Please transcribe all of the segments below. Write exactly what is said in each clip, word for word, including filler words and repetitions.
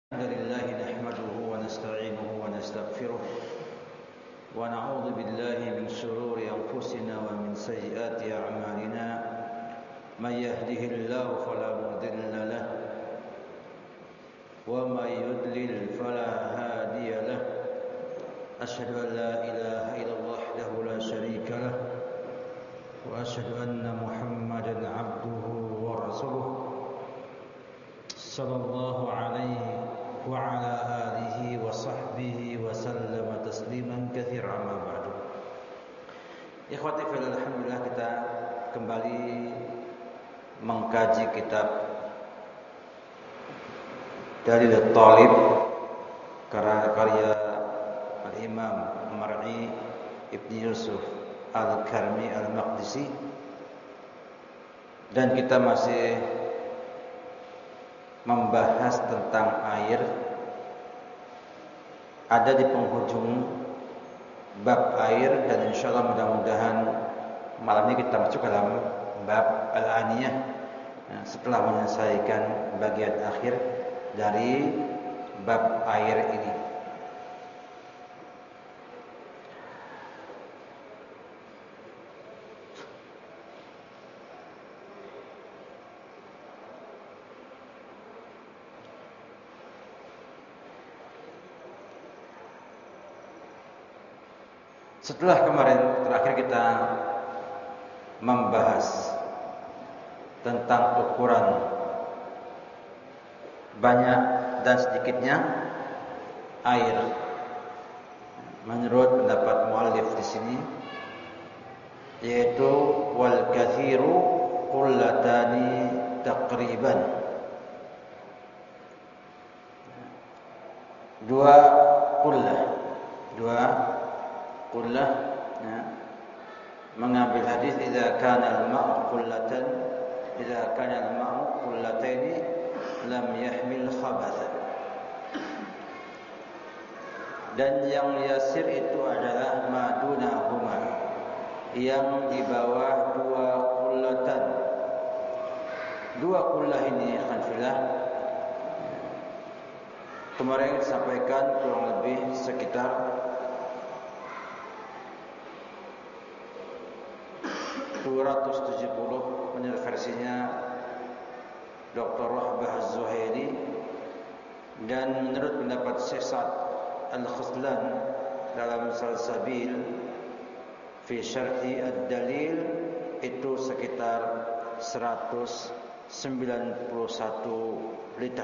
الحمد لله نحمده ونستعينه ونستغفره ونعوذ بالله من شرور أنفسنا ومن سيئات أعمالنا من يهده الله فلا مضل له ومن يضلل فلا هادي له أشهد أن لا إله إلا الله وحده لا شريك له وأشهد أن محمدا عبده ورسوله صلى الله عليه وعلى آله وصحبه وسلم تسليما كثيرا أما بعد. Ikhwati fillah, alhamdulillah kita kembali mengkaji kitab Dalil At-Talib karya Al-Imam Mar'i Ibn Yusuf Al-Karmi Al-Maqdisi, dan kita masih membahas tentang air. Ada di penghujung bab air, dan insyaallah mudah-mudahan malam ini kita masuk dalam bab al-aniyah setelah menyelesaikan bagian akhir dari bab air ini. Setelah kemarin terakhir kita membahas tentang ukuran banyak dan sedikitnya air, menurut pendapat muallif di sini, yaitu wal kathiru qullatani taqriban, dua qullah, dua qullah, ya, mengambil hadis idza kana al-ma'u qullatan idza kana al-ma'u qullataini lam yahmil khabatha. Dan yang yasir itu adalah madunahuma, yang di bawah dua qullatan. Dua qullah ini khanfilah kemarin disampaikan kurang lebih sekitar dua ratus tujuh puluh menurut versinya Doktor Rahbah Az-Zuhairi, dan menurut pendapat Syekh Sa'ad Al-Khuzlan dalam Salsabil fi Syarhi Ad-Dalil itu sekitar seratus sembilan puluh satu liter.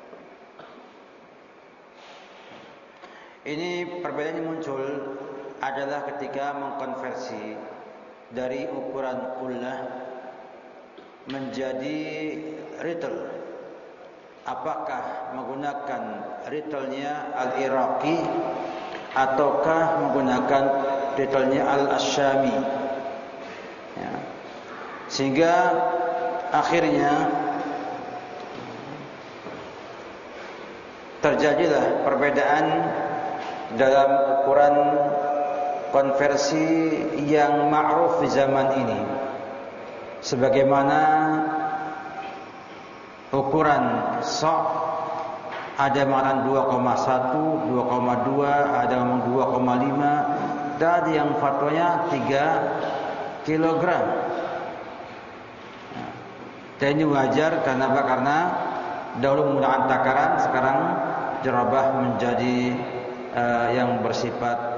Ini perbedaan yang muncul adalah ketika mengkonversi dari ukuran qullah menjadi ritel. Apakah menggunakan ritelnya al-Iraqi ataukah menggunakan ritelnya al-Asyami, ya. Sehingga akhirnya terjadilah perbedaan dalam ukuran konversi yang ma'ruf di zaman ini, sebagaimana ukuran sa' ada makanan dua koma satu, dua koma dua, ada yang dua koma lima, dan ada yang fatwanya tiga kilogram. Dan ini wajar karena apa? Karena dahulu menggunakan takaran, sekarang jerabah menjadi uh, yang bersifat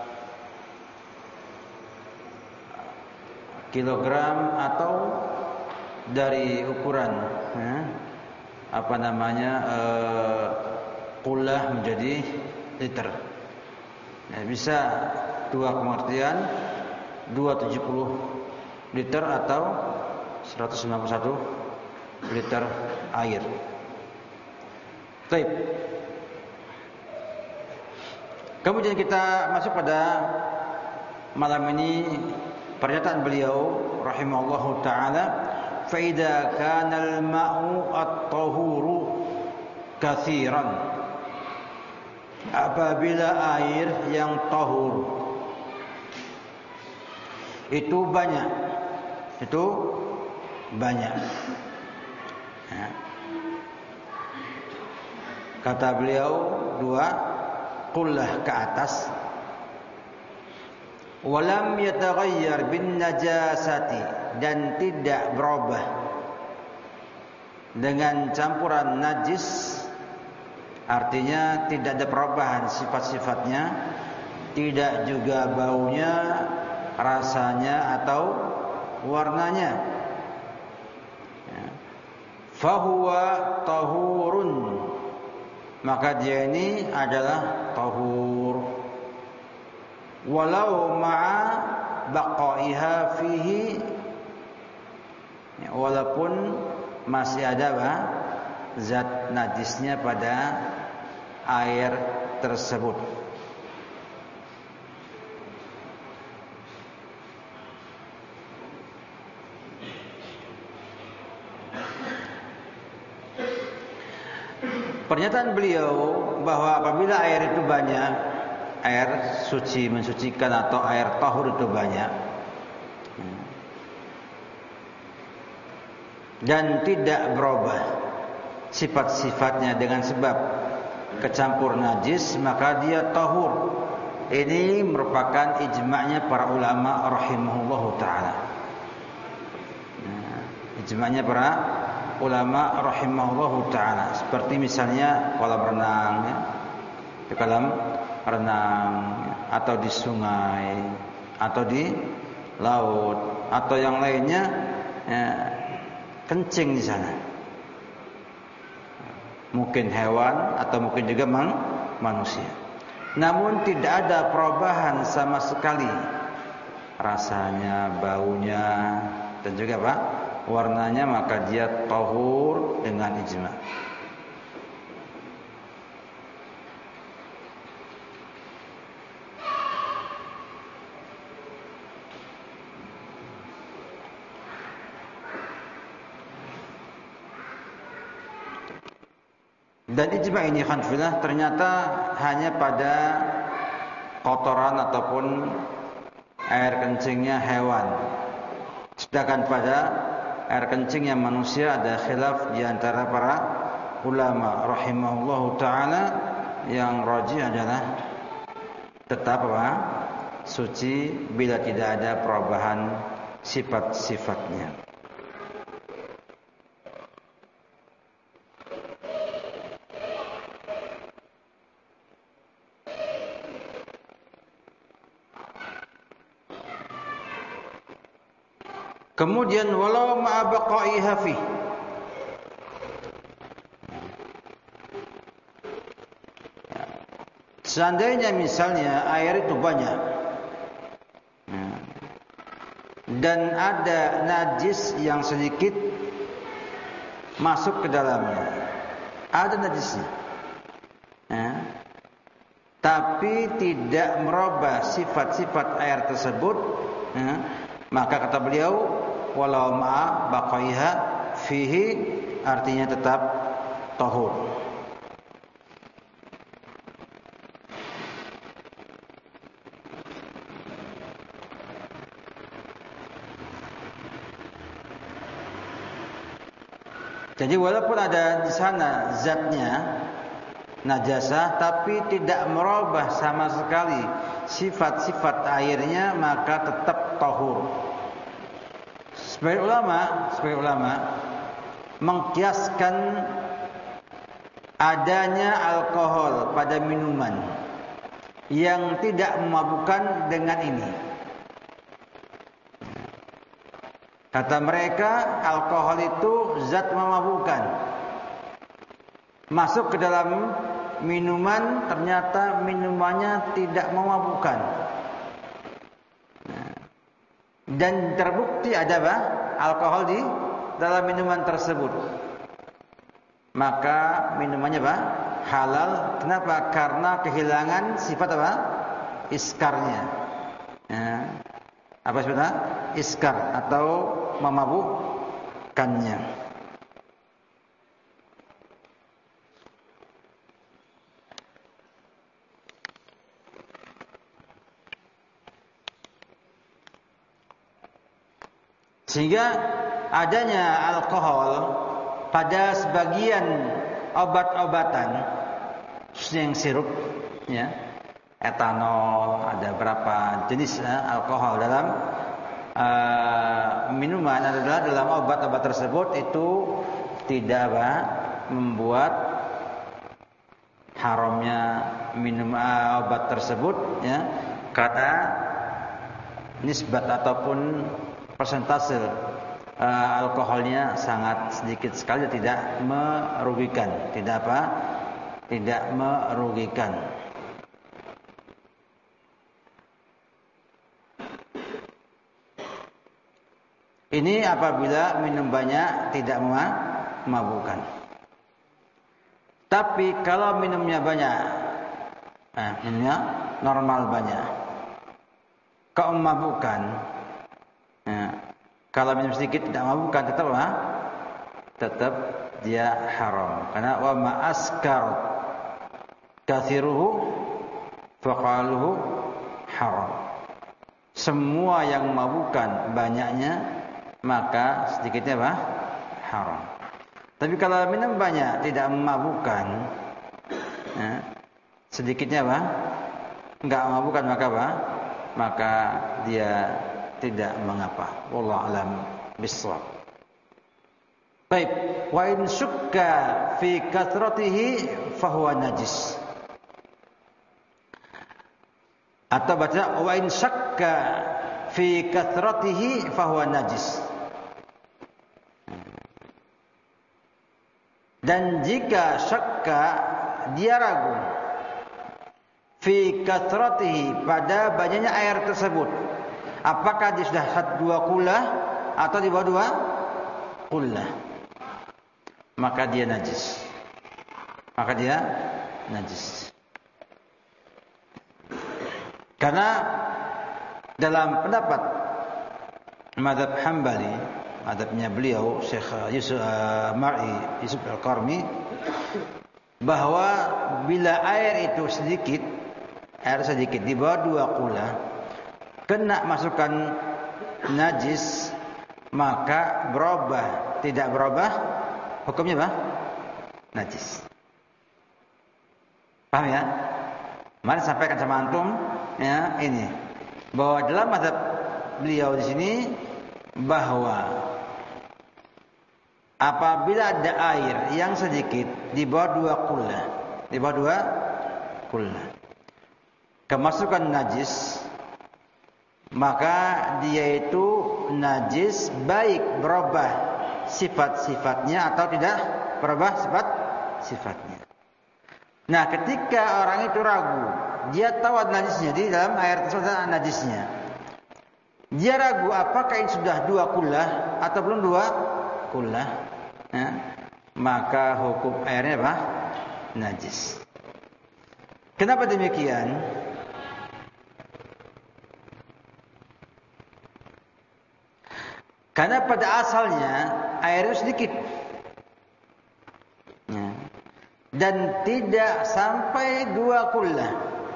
kilogram atau dari ukuran, ya, apa namanya uh, qullah menjadi liter. Ya, bisa dua pengertian dua ratus tujuh puluh liter atau seratus sembilan puluh satu liter air. Baik. Kemudian kita masuk pada malam ini pernyataan beliau rahimahullahu taala, fa idza kana al-ma'u at-tahuru katsiran, apabila air yang tahur itu banyak, itu banyak, ya. Kata beliau, dua qullah ke atas. Walam yataghayyar bin najasati, dan tidak berubah dengan campuran najis, artinya tidak ada perubahan sifat-sifatnya, tidak juga baunya, rasanya atau warnanya. Fahuwa tahurun, maka dia ini adalah tahur. Walau ma'a baqaiha fihi, walaupun masih ada bah, zat najisnya pada air tersebut. Pernyataan beliau bahwa apabila air itu banyak, air suci mensucikan atau air tahur itu banyak, dan tidak berubah sifat-sifatnya dengan sebab kecampur najis, maka dia tahur. Ini merupakan ijma'nya para ulama rahimahullahu ta'ala. Ijma'nya para ulama rahimahullahu ta'ala. Seperti misalnya kolam renang, ya, di kolam renang, atau di sungai, atau di laut, atau yang lainnya, ya, kencing di sana. Mungkin hewan atau mungkin juga man, manusia. Namun tidak ada perubahan sama sekali, rasanya, baunya, dan juga apa? Warnanya, maka dia tahur dengan ijma'. Dan ijma' ini khanfilah ternyata hanya pada kotoran ataupun air kencingnya hewan. Sedangkan pada air kencingnya manusia ada khilaf di antara para ulama rahimahullahu ta'ala. Yang rajih adalah tetap apa? Suci bila tidak ada perubahan sifat-sifatnya. Kemudian walau ma'abaqaiha fi, seandainya misalnya air itu banyak dan ada najis yang sedikit masuk ke dalamnya, ada najisnya, ya, tapi tidak merubah sifat-sifat air tersebut, ya, maka kata beliau walau ma'a baqaiha fihi, artinya tetap tahur. Jadi walaupun ada di sana zatnya najasah, tapi tidak merubah sama sekali sifat-sifat airnya, maka tetap tahur. Sebagai ulama, sebagai ulama mengkiaskan adanya alkohol pada minuman yang tidak memabukkan dengan ini. Kata mereka, alkohol itu zat memabukkan. Masuk ke dalam minuman, ternyata minumannya tidak memabukkan. Dan terbukti ada apa? Alkohol di dalam minuman tersebut. Maka minumannya apa? Halal. Kenapa? Karena kehilangan sifat apa? Iskarnya. Ya. Apa sebetulnya? Iskar atau memabukkannya. Sehingga adanya alkohol pada sebagian obat-obatan khususnya yang sirup, ya, etanol, ada berapa jenis eh, alkohol dalam uh, minuman adalah dalam obat-obat tersebut itu tidak apa, membuat haramnya minum uh, obat tersebut, ya, karena nisbat ataupun persentase uh, alkoholnya sangat sedikit sekali, tidak merugikan, tidak apa, tidak merugikan. Ini apabila minum banyak tidak memabukkan. Tapi kalau minumnya banyak, eh, minumnya normal banyak, kau memabukkan, ya, kalau minum sedikit tidak memabukkan, tetap apa? Tetap dia haram. Karena wa ma askar kathiruhu faqaluhu haram. Semua yang memabukkan banyaknya, maka sedikitnya apa? Haram. Tapi kalau minum banyak tidak memabukkan, ya, sedikitnya apa? Enggak memabukkan, maka apa? Maka dia tidak mengapa. Wallahu a'lam bishawab. Baik, wa in syukka fi kathratihi fahuwa najis. Atau baca wa in syakka fi kathratihi fahuwa najis. Dan jika syakka, dia ragu, fi kathratihi, pada banyaknya air tersebut, apakah dia sudah satu dua kullah atau di bawah dua kullah, maka dia najis. Maka dia najis. Karena dalam pendapat mazhab Hambali, mazhabnya beliau Syekh Yusuf uh, Mar'i Yusuf Al-Qarmi, bahwa bila air itu sedikit, air sedikit di bawah dua kullah, kena masukkan najis, maka berubah, tidak berubah hukumnya apa? Najis. Paham ya? Mari sampaikan sama antum, ya, ini bahwa dalam mazhab beliau di sini, bahwa apabila ada air yang sedikit di bawah dua kullah, di bawah dua kullah, kemasukan najis, maka dia itu najis, baik berubah sifat-sifatnya atau tidak berubah sifat-sifatnya. Nah, ketika orang itu ragu, dia tahu ada najisnya, di dalam air tersebut ada najisnya, dia ragu apakah ini sudah dua kullah atau belum dua kullah, ya, maka hukum airnya apa? Najis. Kenapa demikian? Karena pada asalnya air itu sedikit, ya, dan tidak sampai dua kullah.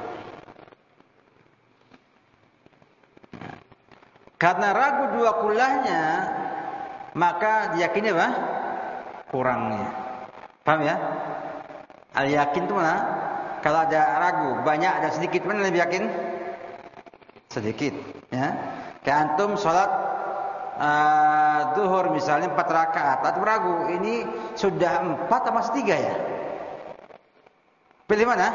Karena ragu dua kullahnya, maka diyakini apa? Kurangnya. Paham ya? Al yakin itu mana? Kalau ada ragu, banyak ada sedikit, mana lebih yakin? Sedikit, ya. Kayak antum sholat uh, duhur misalnya empat rakaat, atau ragu ini sudah empat atau masih tiga ya? Pilih mana?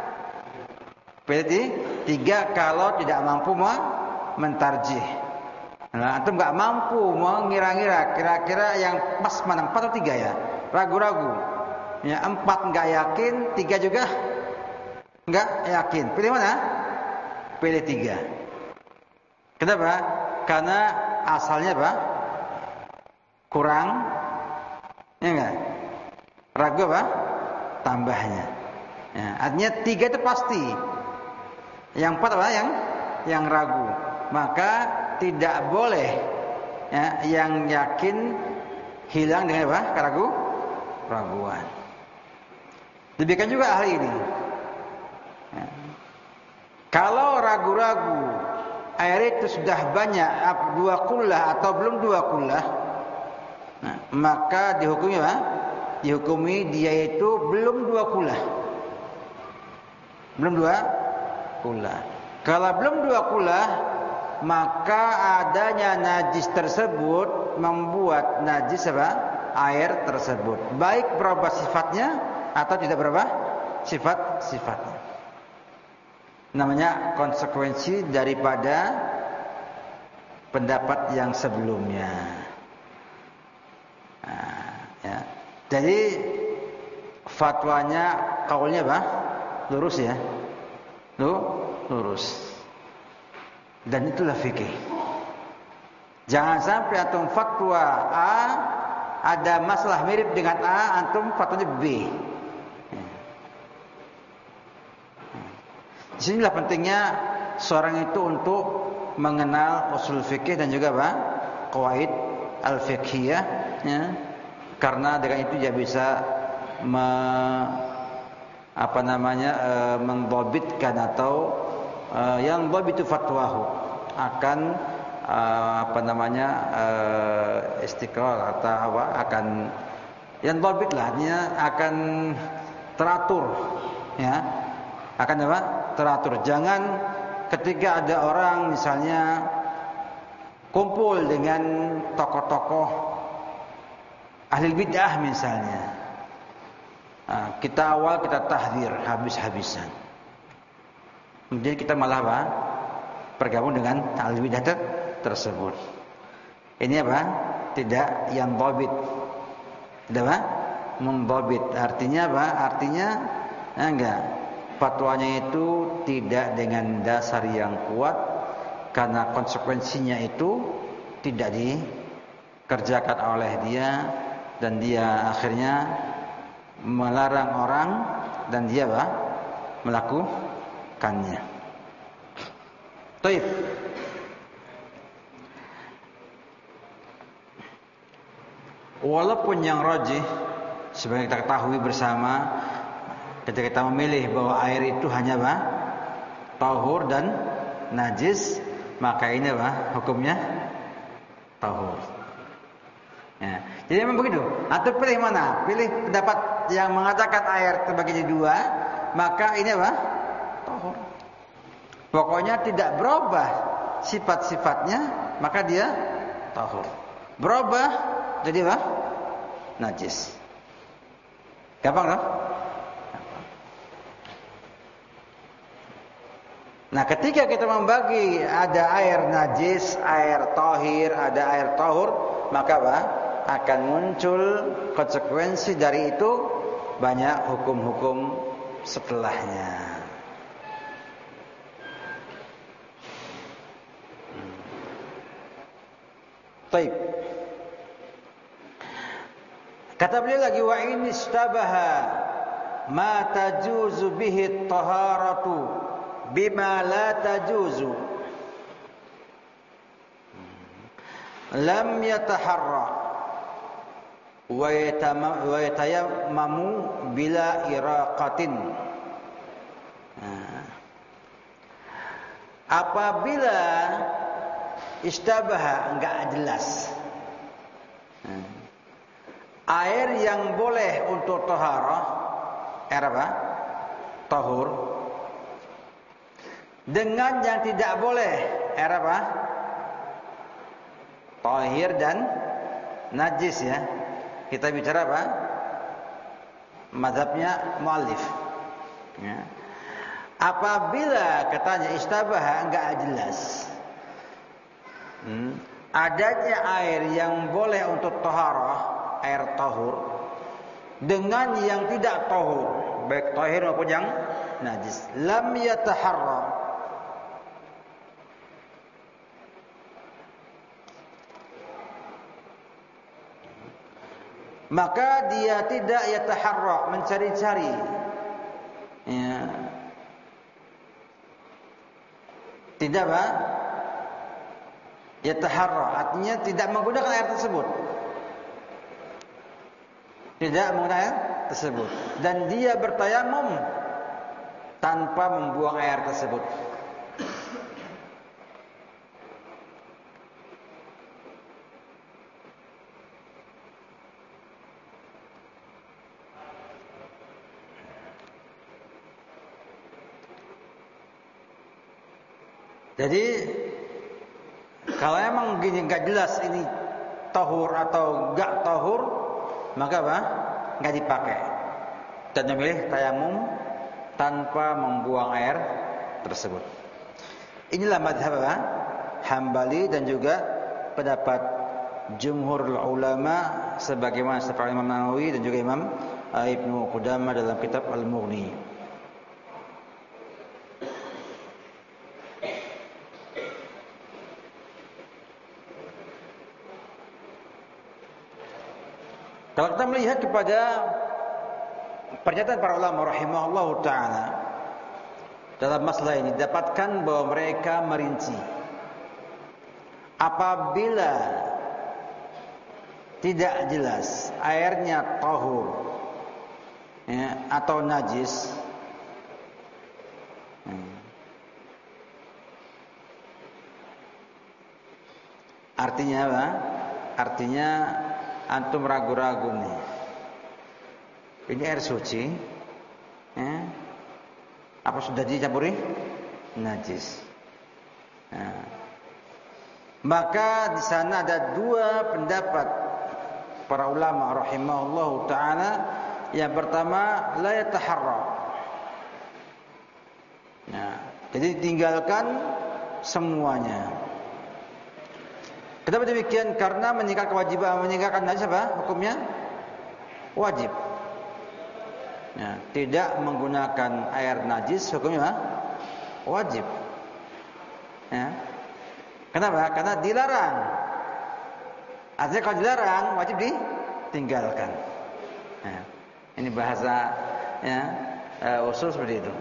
Pilih tiga kalau tidak mampu mentarjih. Nah, antum nggak mampu mengira-ngira kira-kira yang pas mana, empat atau tiga ya? Ragu-ragu. Ya, empat nggak yakin, tiga juga nggak yakin. Pilih mana? Pilih tiga. Kenapa? Karena asalnya apa? Kurang, ya enggak? Ragu apa? Tambahnya. Ya, artinya tiga itu pasti. Yang empat apa? Yang yang ragu. Maka tidak boleh, ya, yang yakin hilang dengan apa? Keragu, keraguan. Demikian juga ahli ini. Ya. Kalau ragu-ragu air itu sudah banyak, dua kullah atau belum dua kullah, nah, maka dihukumi apa? Dihukumi dia itu belum dua kullah. Belum dua kula. Kalau belum dua kula, maka adanya najis tersebut membuat najis apa? Air tersebut. Baik berubah sifatnya atau tidak berubah sifat-sifatnya. Namanya konsekuensi daripada pendapat yang sebelumnya. Nah, ya. Jadi fatwanya, kaulnya apa? Lurus ya. Lu, lurus. Dan itulah fikih. Jangan sampai antum fatwa A ada masalah mirip dengan A, antum fatwanya B. Disinilah pentingnya seorang itu untuk mengenal usul fikih dan juga apa? Qawaid al-fiqhiyah, ya. Karena dengan itu dia bisa me, apa namanya e, mendhabitkan atau e, yang dhabitu fatwahu akan e, apa namanya e, istiqrar atau apa akan yang dhabit lah, artinya akan teratur, ya. Akan apa? Teratur. Jangan ketika ada orang misalnya kumpul dengan tokoh-tokoh ahli bid'ah misalnya, nah, kita awal kita tahdzir habis-habisan, kemudian kita malah apa? Bergabung dengan ahli bid'ah tersebut. Ini apa? Tidak yang dhabit. Tidak apa? Mendhabit. Artinya apa? Artinya nah, enggak. Fatwanya itu tidak dengan dasar yang kuat, karena konsekuensinya itu tidak dikerjakan oleh dia, dan dia akhirnya melarang orang dan dia apa? Melakukannya. Taib. Walaupun yang rajih sebagai kita ketahui bersama, ketika kita memilih bahwa air itu hanya apa? Tahur dan najis, maka ini apa? Hukumnya tahur. Ya. Jadi memang begitu. Atau pilih mana? Pilih pendapat yang mengatakan air terbagi jadi dua, maka ini apa? Tahur. Pokoknya tidak berubah sifat-sifatnya, maka dia tahur. Berubah jadi apa? Najis. Gampang loh? Nah, ketika kita membagi ada air najis, air tahir, ada air tahur, maka apa? Akan muncul konsekuensi dari itu banyak hukum-hukum setelahnya. Baik. Kata beliau lagi, wa in istabaha ma tajuzu bihi taharatu bima la tajuzu lam yataharra wa yatayammamu bila iraqatin. Nah, apabila istabaha enggak jelas, nah, air yang boleh untuk taharah, air apa? Tahur, dengan yang tidak boleh, air apa? Tahir dan najis, ya. Kita bicara apa? Mazhabnya muallif, ya. Apabila katanya istabaha enggak jelas, hmm, adanya air yang boleh untuk taharah, air tahur, dengan yang tidak tahur, baik tahir maupun yang najis, lam yataharra, maka dia tidak yataharra, mencari-cari, ya. Tidak apa? Yataharra, artinya tidak menggunakan air tersebut. Tidak menggunakan air tersebut. Dan dia bertayamum tanpa membuang air tersebut. Jadi kalau emang gini nggak jelas ini tahur atau nggak tahur, maka apa? Nggak dipakai. Dan memilih tayamum tanpa membuang air tersebut. Inilah madhab apa? Hambali dan juga pendapat jumhur ulama sebagaimana seperti Imam Nawawi dan juga Imam Ibnu Qudamah dalam kitab Al-Mughni. Kalau kita melihat kepada pernyataan para ulama rahimahullahu taala dalam masalah ini, dapatkan bahwa mereka merinci apabila tidak jelas airnya tahur ya, atau najis, hmm. artinya apa? Artinya antum ragu-ragu nih, ini air suci ya, apa sudah dicampuri najis. Nah, maka di sana ada dua pendapat para ulama rahimahullahu taala. Yang pertama, la yataharra. Nah, jadi tinggalkan semuanya. Kenapa demikian? Karena meninggalkan kewajiban meninggalkan najis apa? Hukumnya wajib. Nah, tidak menggunakan air najis hukumnya apa? Wajib. Ya. Kenapa? Karena dilarang. Artinya kalau dilarang wajib ditinggalkan. Nah, ini bahasa ya, uh, usul seperti itu.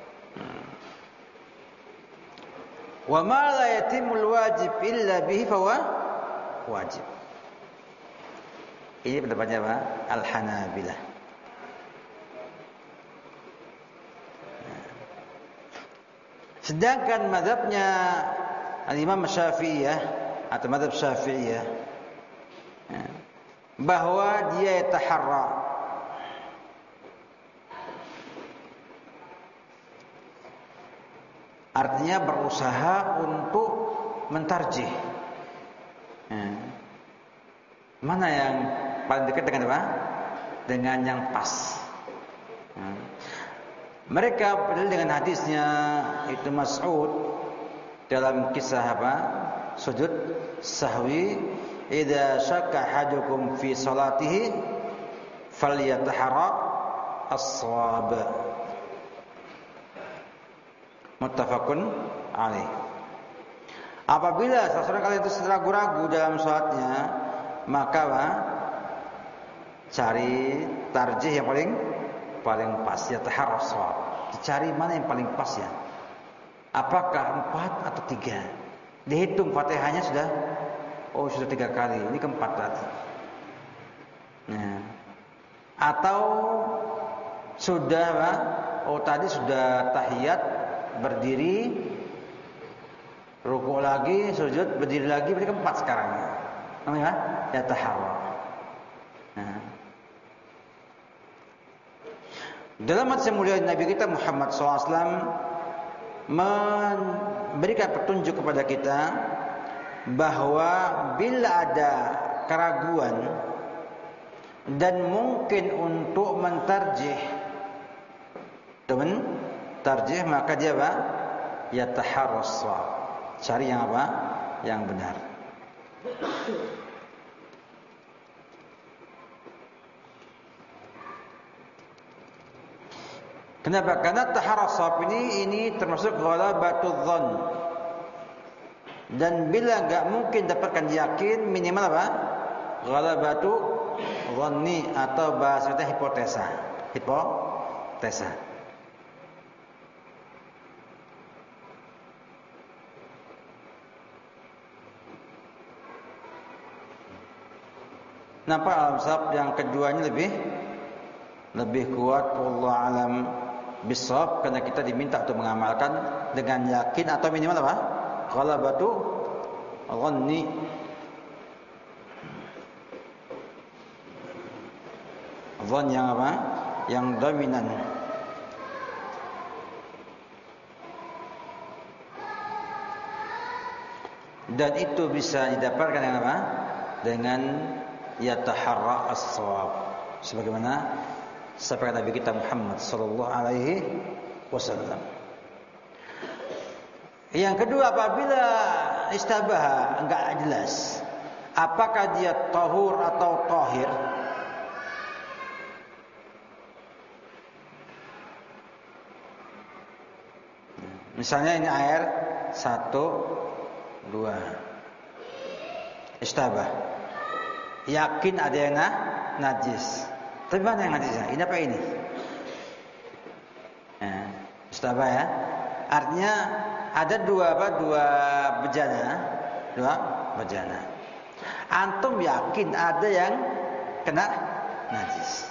Wa ma la yatimul wajib illa bihi fa huwa wajib. Ini pendapatnya apa? Al-Hanabilah. Sedangkan mazhabnya Al-Imam Syafi'iyah atau mazhab Syafi'iyah bahwa dia yataharra, artinya berusaha untuk mentarjih mana yang paling dekat dengan apa? Dengan yang pas. Mereka berdalil dengan hadisnya itu Mas'ud dalam kisah apa? Sujud sahwi, idza syakka ahadukum fi salatihi falyataharra as-shawab. Muttafaqun alaih. Apabila salah seorang kalian itu ragu-ragu dalam salatnya, maka apa? Cari tarjih yang paling paling pas, ya taharra as-shawab. Dicari mana yang paling pas ya. Apakah empat atau tiga? Dihitung Fatihahnya sudah, oh sudah tiga kali, ini keempat berarti. Nah, atau sudah, oh tadi sudah tahiyat, berdiri, rukuk lagi, sujud, berdiri lagi, berarti keempat sekarang. Namanya ya taharra. Nah. Dalam hadis yang mulia Nabi kita Muhammad shallallahu alaihi wasallam memberikan petunjuk kepada kita bahwa bila ada keraguan dan mungkin untuk mentarjih, teman tarjih, maka dia apa? Ya taharras shawab. Cari yang apa? Yang benar. Kenapa? Karena taharras shawab ini ini termasuk ghalabatul dhann. Dan bila enggak mungkin dapatkan yakin, minimal apa? Ghalabatu dhanni atau bahasanya hipotesa. Hipotesa. Nampak al-mazhab yang keduanya lebih lebih kuat, wallahu alam bisawab, karena kita diminta untuk mengamalkan dengan yakin atau minimal apa? Ghalabatu dhanni. Dhann yang apa? Yang dominan. Dan itu bisa didapatkan dengan apa? Dengan yataharra as-shawab. Sebagaimana sabda Nabi kita Muhammad sallallahu alaihi wasallam. Yang kedua, apabila istabaha enggak jelas apakah dia tahur atau tahir, misalnya ini air satu, dua, istabah, yakin ada yang nah, najis. Tapi mana yang najisnya? Ini apa ini? Nah, istabah ya. Artinya ada dua apa? Dua bejana, dua bejana. Antum yakin ada yang kena najis.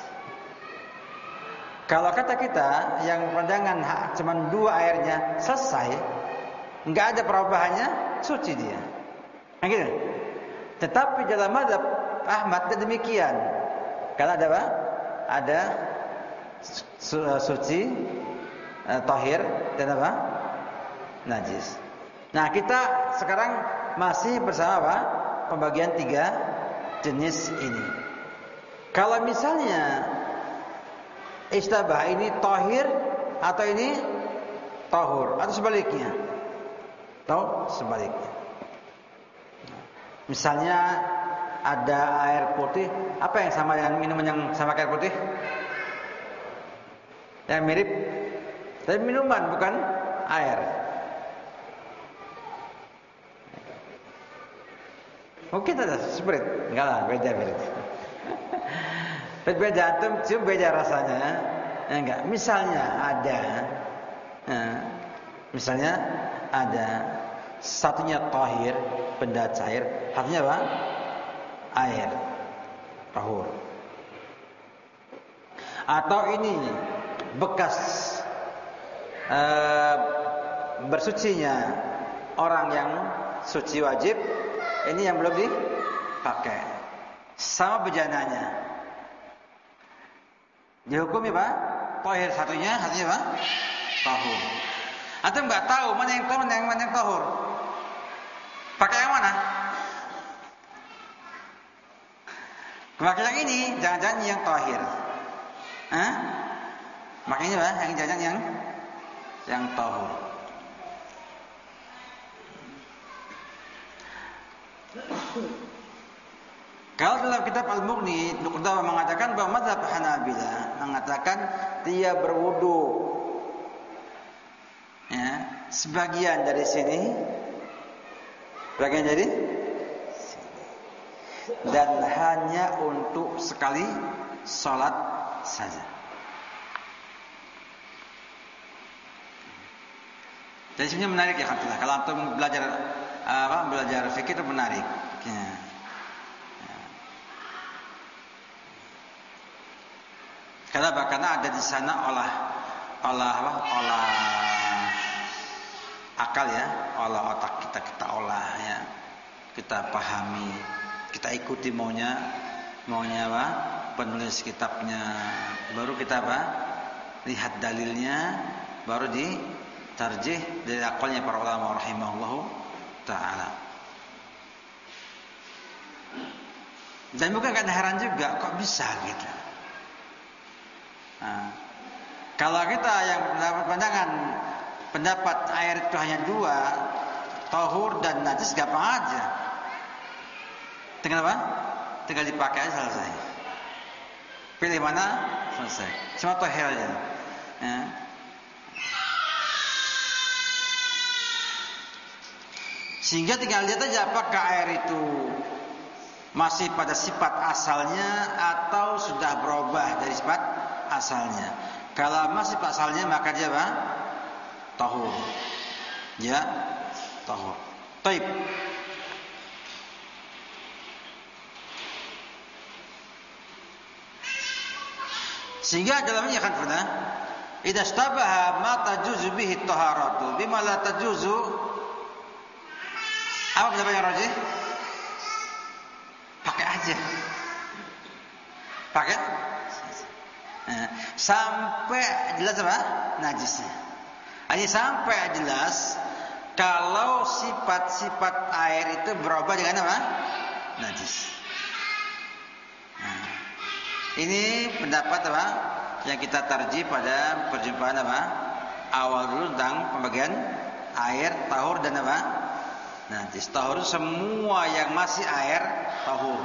Kalau kata kita yang pandangan cuma dua airnya selesai, nggak ada perubahannya, suci dia. Nah, gitu. Tetapi dalam mazhab Ahmad demikian. Kalau ada apa? Ada su suci, uh, tahir dan apa? Najis. Nah, kita sekarang masih bersama apa? Pembagian tiga jenis ini. Kalau misalnya istabah ini tahir atau ini tahur atau sebaliknya, atau sebaliknya. Misalnya ada air putih, apa yang sama dengan minuman yang sama air putih? Yang mirip, tapi minuman bukan air. Mungkin ada Sprite, enggak lah, beda beda. Beda antum, cuma beda rasanya. Ya, enggak. Misalnya ada, nah, misalnya ada satunya tahir, benda cair, satunya apa? Air, tahur. Atau ini bekas uh, bersucinya orang yang suci wajib, ini yang belum dipakai, sama bejananya. Dihukumi apa? Tahir satunya, satunya apa? Tahur. Atau nggak tahu mana yang tahur, mana yang mana yang tahur? Pakai yang mana? Pakai yang ini, jangan-jangan yang tahir. Hah? Makanya apa? Yang jangan yang yang tahur. Kalau dalam kitab Al-Mughni, Qudamah mengatakan bahwa mazhab Hanabilah mengatakan dia berwudu, ya, sebagian dari sini, sebagian dari sini, dan hanya untuk sekali sholat saja. Jadi sebenarnya menarik ya Alhamdulillah. Kalau antum belajar apa belajar fikih itu menarik. Ya. Kenapa? Karena ada di sana olah olah apa? Olah akal ya, olah otak kita kita olah ya. Kita pahami, kita ikuti maunya maunya apa? Penulis kitabnya. Baru kita apa? Lihat dalilnya, baru ditarjih dari akalnya para ulama rahimahullahu taala. Dan bukan kan heran juga kok bisa gitu. Nah, kalau kita yang mendapat pandangan pendapat air itu hanya dua, tahur dan najis, gampang aja. Tinggal apa? Tinggal dipakai aja selesai. Pilih mana? Selesai. Cuma tahir aja. Ya. Sehingga tinggal lihat aja apakah air itu masih pada sifat asalnya atau sudah berubah dari sifat asalnya. Kalau masih asalnya maka dia apa? Tahur. Ya, tahur. Taib. Sehingga dalamnya akan pernah idza stabaha ma tajuzu bihi taharatu bima la tajuzu. Apa pendapat yang rajih? Pakai aja. Pakai Nah, sampai jelas apa? Najisnya. Hanya sampai jelas kalau sifat-sifat air itu berubah dengan apa? Najis. Nah, ini pendapat apa? Yang kita tarjih pada perjumpaan apa? Awal dulu tentang pembagian air, tahur dan apa? Najis. Tahur semua yang masih air tahur.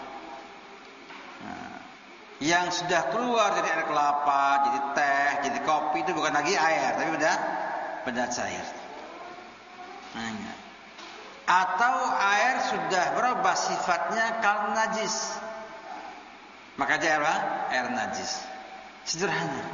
Nah, yang sudah keluar dari air kelapa, jadi teh, jadi kopi itu bukan lagi air, tapi benda benda cair. Nah, atau air sudah berubah sifatnya kalau najis, maka dia apa? Air najis. Sederhana.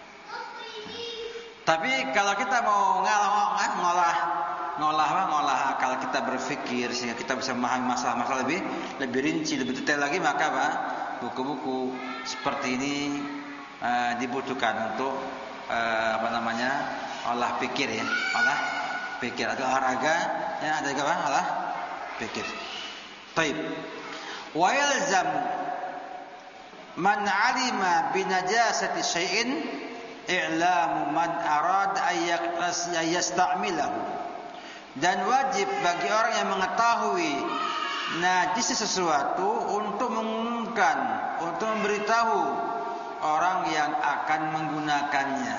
Tapi kalau kita mau ngolah ngolah ngolah apa? Ngolah akal kita berpikir sehingga kita bisa memahami masalah-masalah lebih lebih rinci, lebih detail lagi, maka apa? Buku-buku seperti ini uh, dibutuhkan untuk uh, apa namanya? Olah pikir ya, olah pikir. Ada olahraga, ya ada juga apa? Olah pikir. Taib. Wa yalzam man 'alima bi najasati syai'in i'lamu man arad ay yasta'milahu. Dan wajib bagi orang yang mengetahui najis sesuatu untuk mengumumkan, untuk memberitahu orang yang akan menggunakannya.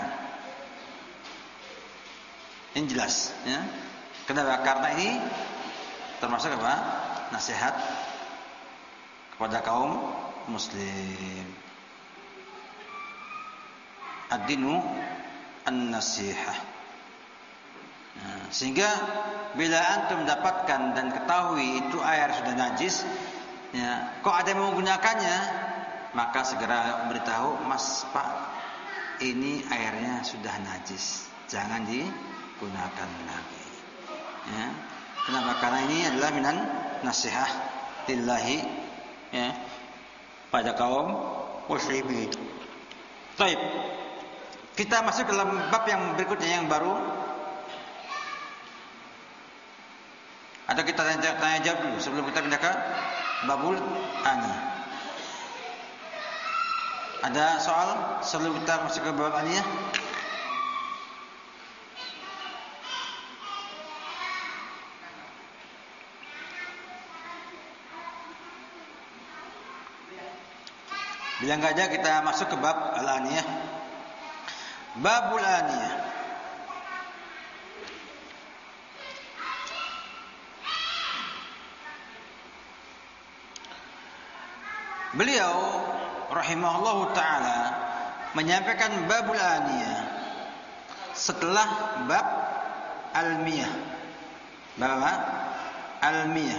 Ini jelas, ya. Kenapa? Karena ini termasuk apa? Nasihat kepada kaum muslim. Ad-dinu an-nasihah. Nah, sehingga bila antum mendapatkan dan ketahui itu air sudah najis, ya, kok ada yang menggunakannya, maka segera beritahu, Mas, Pak, ini airnya sudah najis, jangan digunakan lagi. Ya. Kenapa? Karena ini adalah minan nasihah lillahi, ya, pada kaum muslimin. Baik. Kita masuk dalam bab yang berikutnya yang baru. Atau kita tanya, tanya jawab dulu sebelum kita pindah ke babul ani. Ada soal sebelum kita masuk ke bab ani ya? Bila enggak ada, kita masuk ke bab al-aniyah. Babul aniyah. Beliau rahimahullahu taala menyampaikan babul aniyah setelah bab al-miyah. Bab apa? Al-miyah.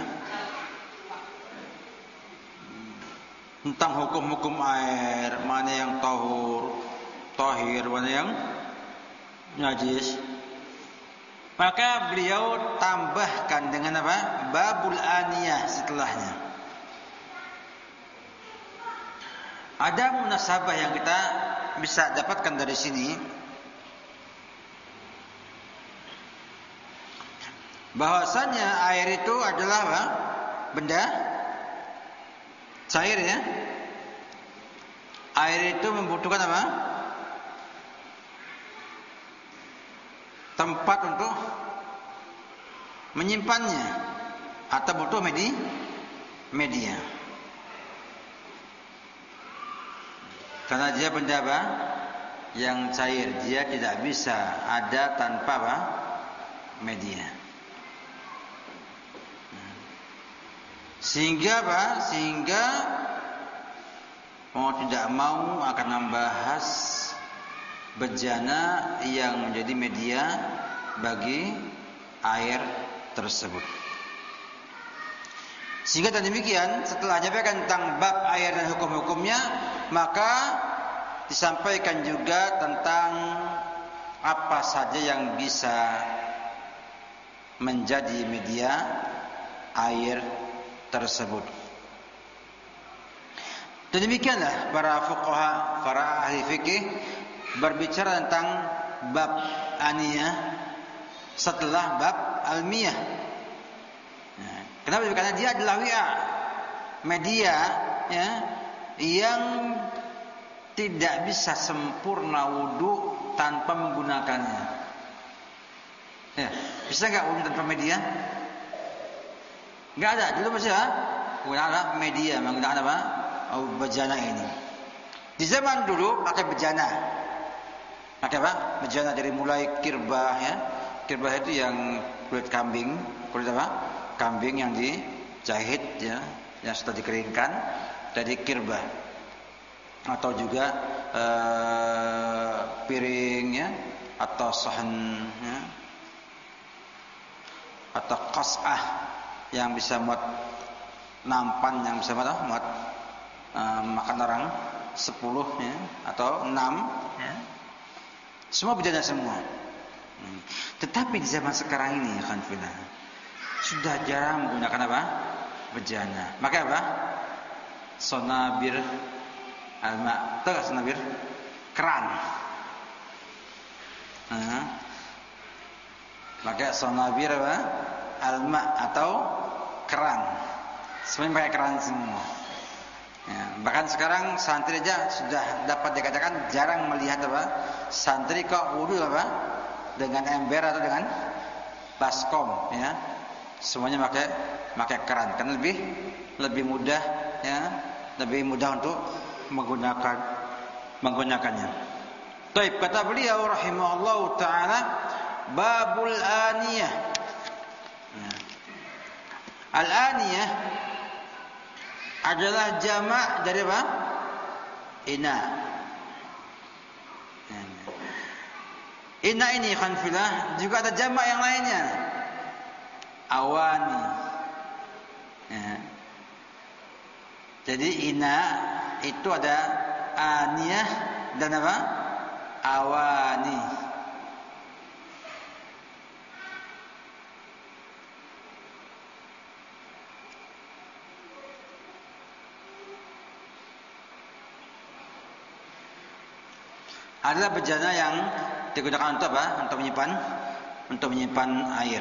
Tentang hukum-hukum air, mana yang tahur, tahir, mana yang najis. Maka beliau tambahkan dengan apa? Babul aniyah setelahnya. Ada munasabah yang kita bisa dapatkan dari sini, bahwasanya air itu adalah apa? Benda cair ya. Air itu membutuhkan apa? Tempat untuk menyimpannya atau butuh media media. Karena dia benda apa? Yang cair, dia tidak bisa ada tanpa apa? Media. Sehingga apa? Sehingga mau tidak mau akan membahas bejana yang menjadi media bagi air tersebut. Sehingga dan demikian setelah menyampaikan tentang bab air dan hukum-hukumnya, maka disampaikan juga tentang apa saja yang bisa menjadi media air tersebut. Dan demikianlah para fuqaha, para ahli fikih berbicara tentang bab aniyah setelah bab almiyah. Nah, kenapa? Karena dia adalah wi'a, media ya, yang tidak bisa sempurna wudu tanpa menggunakannya. Ya. Bisa nggak wudhu tanpa media? Nggak ada. Dulu masih ya? Menggunakan media, menggunakan apa? Oh, bejana ini. Di zaman dulu pakai bejana. Pakai apa? Bejana dari mulai kirbah ya. Kirbah itu yang kulit kambing, kulit apa? Kambing yang dijahit ya, yang sudah dikeringkan dari kirbah. Atau juga eh, piring ya, atau sahan ya, atau qas'ah yang bisa muat nampan, yang bisa muat, muat uh, makan orang sepuluh ya, atau enam ya. Semua bejana semua. Hmm. Tetapi di zaman sekarang ini ya kan fillah, sudah jarang menggunakan apa? Bejana. Maka apa? Sonabir alma. Tahu gak sonabir? Keran. Uh-huh. Pakai sonabir apa? Alma atau keran. Semuanya pakai keran semua. Ya, bahkan sekarang santri aja sudah dapat dikatakan jarang melihat apa? Santri kok wudu apa? Dengan ember atau dengan baskom ya. Semuanya pakai pakai keran karena lebih lebih mudah ya, lebih mudah untuk menggunakan menggunakannya. Baik, kata beliau rahimahullahu taala, babul aniyah. Ya. Al-aniyah adalah jamak dari apa? Ina. Ya. Ina ini khanfilah juga ada jamak yang lainnya. Awani. Ya. Jadi ina itu ada aniyah dan apa? Awani. Adalah bejana yang digunakan untuk apa? Untuk menyimpan untuk menyimpan air.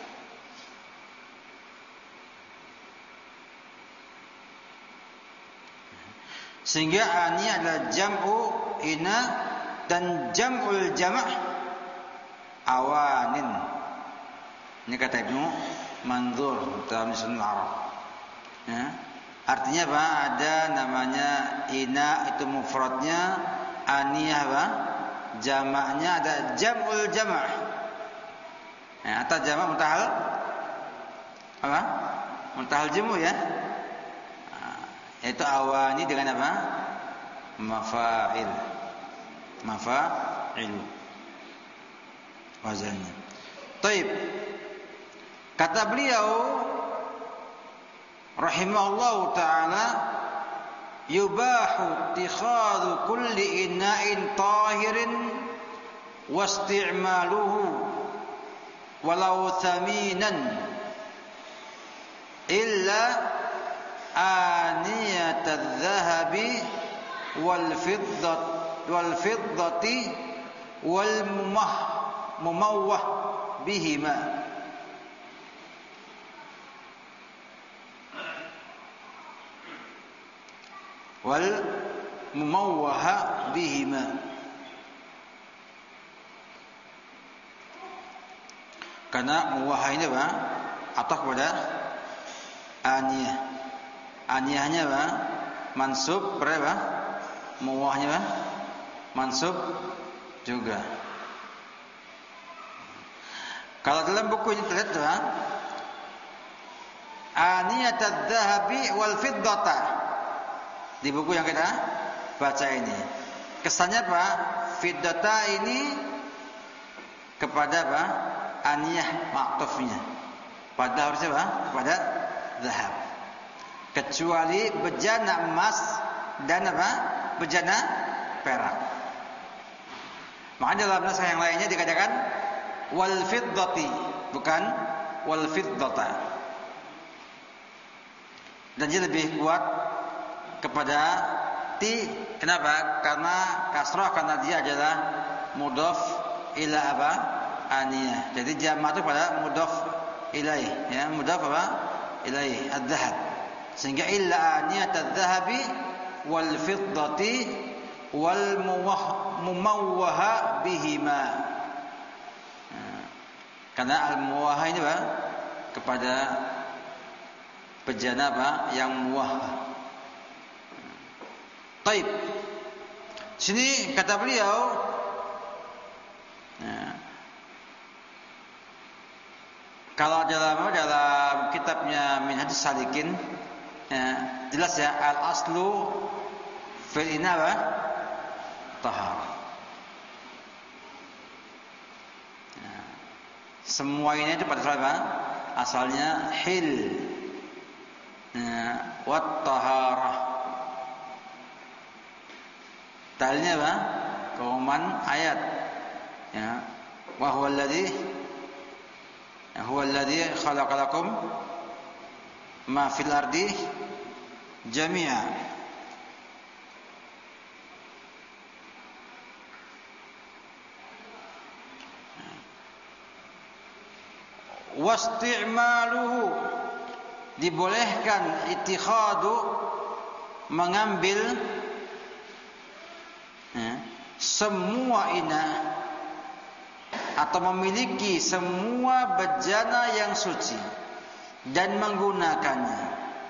Sehingga ani adalah jam'u ina dan jam'ul jama' awanin. Ini kata Ibnu Manzur dalam Lisanul Arab. Ya. Artinya apa? Ada namanya ina itu mufradnya, aniyah apa? Jamaknya ada jam'ul jama'. Ya, atau jamak muntahal apa? Muntahal jemu ya. Itu awani dengan apa? Mafa'il. Mafa'il. Wazannya. Taib. Kata beliau rahimahullahu taala, yubahu ittikhadhu kulli ina'in tahirin wasti'maluhu walau thaminan illa aniyat adh-dhahabi wal fiddat wal fiddati wal mumah mumawwah bihima. Wal mumawwaha bihima. Karena muwahha ini apa? Atau kepada aniyah. Aniyahnya apa? Mansub berapa? Muwahhanya apa? Mansub juga. Kalau dalam buku ini terlihat apa? Aniyat adz-dzahabi wal fiddata. Di buku yang kita baca ini, kesannya apa? Fiddata ini kepada apa? Aniyah maktufnya. Pada harusnya apa? Kepada zahab. Kecuali bejana emas dan apa? Bejana perak. Maka dalam naskah yang lainnya dikatakan wal fiddati, bukan wal fiddata. Dan dia lebih kuat kepada ti. Kenapa? Karena kasrah, karena dia adalah mudhaf ila apa? Aniyah. Jadi jamak itu pada mudhaf ilaih, ya, mudhaf apa? Ilaih, adz-dzahab. Sehingga illa aniyat adz-dzahabi wal fiddati wal mumawwaha bihima. Karena al-muwaha ini apa? Kepada bejana apa? Yang muwaha. Taib. Sini kata beliau, ya, kalau dalam dalam kitabnya Minhajus Salikin, ya, jelas ya, al aslu fil inaba tahar. Semua ini itu pada apa? Asalnya hil, ya, wat taharah. Dalilnya apa? Keumuman ayat, ya, wa huwa alladhi ya, huwa alladhi khalaqalakum ma fil ardi jami'a. Wasti'maluhu, dibolehkan ittikhadu, mengambil, ya, semua inah atau memiliki semua bejana yang suci dan menggunakannya.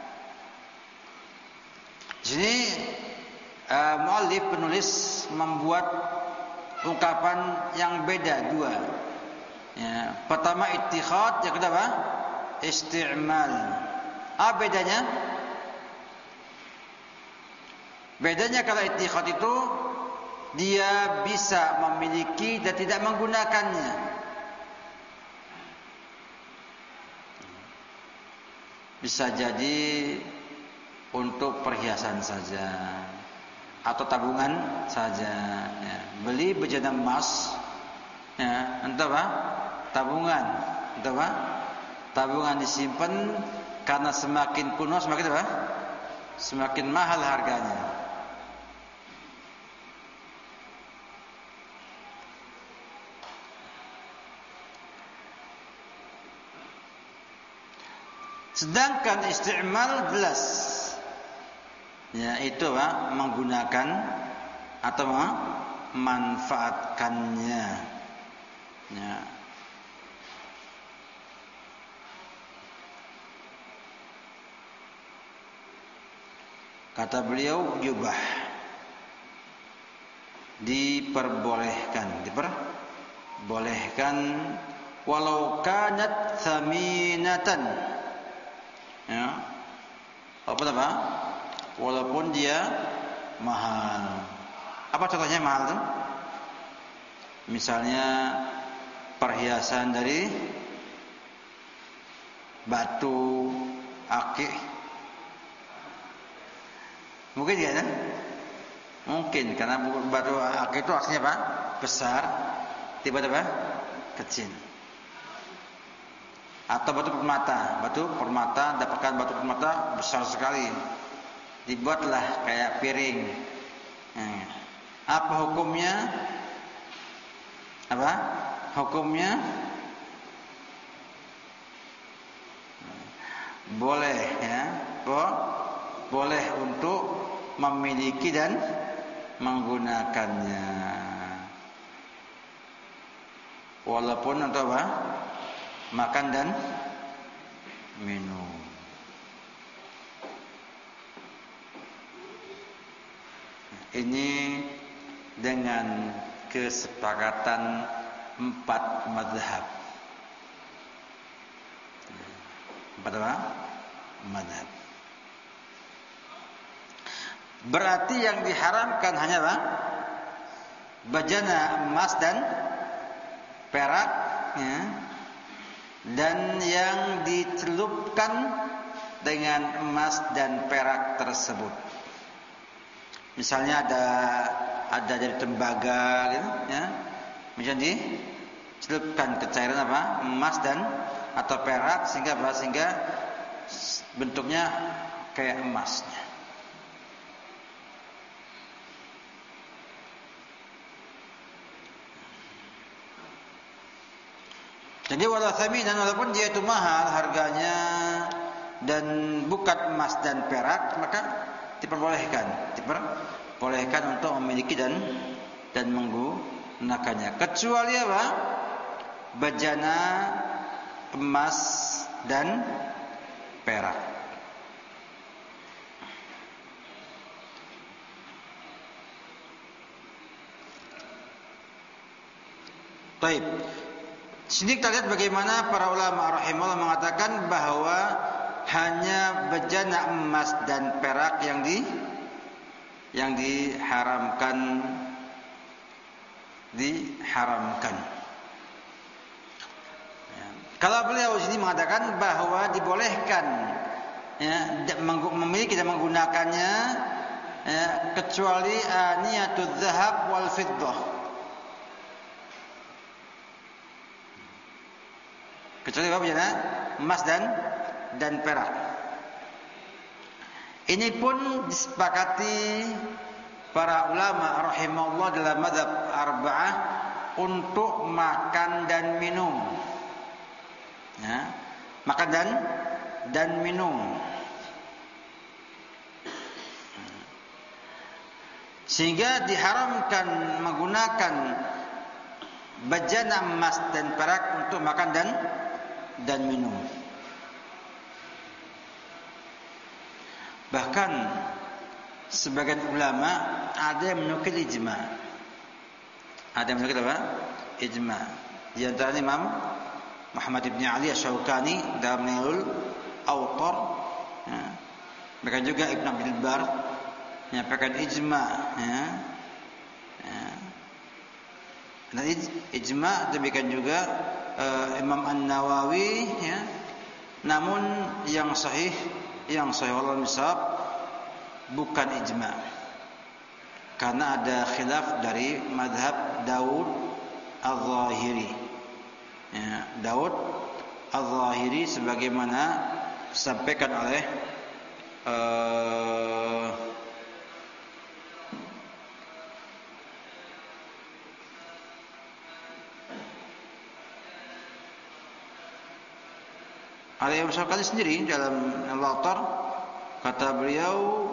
Di sini uh, muallif penulis membuat ungkapan yang beda dua. Ya, pertama ittikhad, yang kedua apa? Isti'mal. Apa bedanya? Bedanya kalau ittikhad itu dia bisa memiliki dan tidak menggunakannya. Bisa jadi untuk perhiasan saja atau tabungan saja, ya. Beli bejana emas, ya, entah apa? Tabungan, entah apa? Tabungan disimpan, karena semakin kuno semakin apa? Semakin mahal harganya. Sedangkan isti'mal jelas, ya, itu apa? Menggunakan atau memanfaatkannya, ya. Kata beliau, yubah, diperbolehkan, diperbolehkan walau kanat thaminatan, ya, apa apa? Walaupun dia mahal. Apa contohnya mahal itu? Misalnya perhiasan dari batu akik. Mungkin ya, kan? Mungkin karena batu akik itu aslinya apa? Besar, tiba-tiba kecil. Atau batu permata, batu permata, dapatkan batu permata besar sekali, dibuatlah kayak piring. Nah, apa hukumnya? Apa hukumnya? Boleh, ya, boleh untuk memiliki dan menggunakannya, walaupun untuk apa? Makan dan minum. Ini dengan kesepakatan empat mazhab. Empat apa? Mazhab. Berarti yang diharamkan hanya apa? Bejana emas dan perak, ya, dan yang dicelupkan dengan emas dan perak tersebut. Misalnya ada ada dari tembaga, gitu, ya, misalnya dicelupkan ke cairan apa? Emas dan atau perak, sehingga apa? Sehingga bentuknya kayak emasnya. Jadi walau thaminan, walaupun dia itu mahal harganya dan bukan emas dan perak, maka diperbolehkan, diperbolehkan untuk memiliki dan dan menggunakannya. Kecuali apa? bejana emas dan perak. Baik. Sini kita lihat bagaimana para ulama rahimahullah mengatakan bahwa hanya bejana emas dan perak yang di yang diharamkan diharamkan. Ya. Kalau beliau sini mengatakan bahwa dibolehkan ya, memiliki dan menggunakannya ya, kecuali aniyatul zahab wal fiddah. Kecuali apa bejana emas dan dan perak. Ini pun disepakati para ulama rahimahullah dalam mazhab arba'ah untuk makan dan minum. Ya, makan dan dan minum. Sehingga diharamkan menggunakan bejana emas dan perak untuk makan dan dan minum. Bahkan sebagian ulama ada yang menukil ijma. Ada yang menukil apa? Ijma. Di antara Imam Muhammad ibn Ali Asy-Syaukani dalam Nailul Awtar, ya. Bahkan juga Ibn Abdul Bar menyampaikan ijma, ya. Ya. Dan ijma demikian juga uh, Imam An-Nawawi, ya. Namun yang sahih, yang sahih wallahu misab bukan ijma. Karena ada khilaf dari mazhab Daud Al-Zahiri. Ya, Daud Al-Zahiri sebagaimana disampaikan oleh uh, Al-Imam Syaukani sendiri dalam Al-Awtar, kata beliau,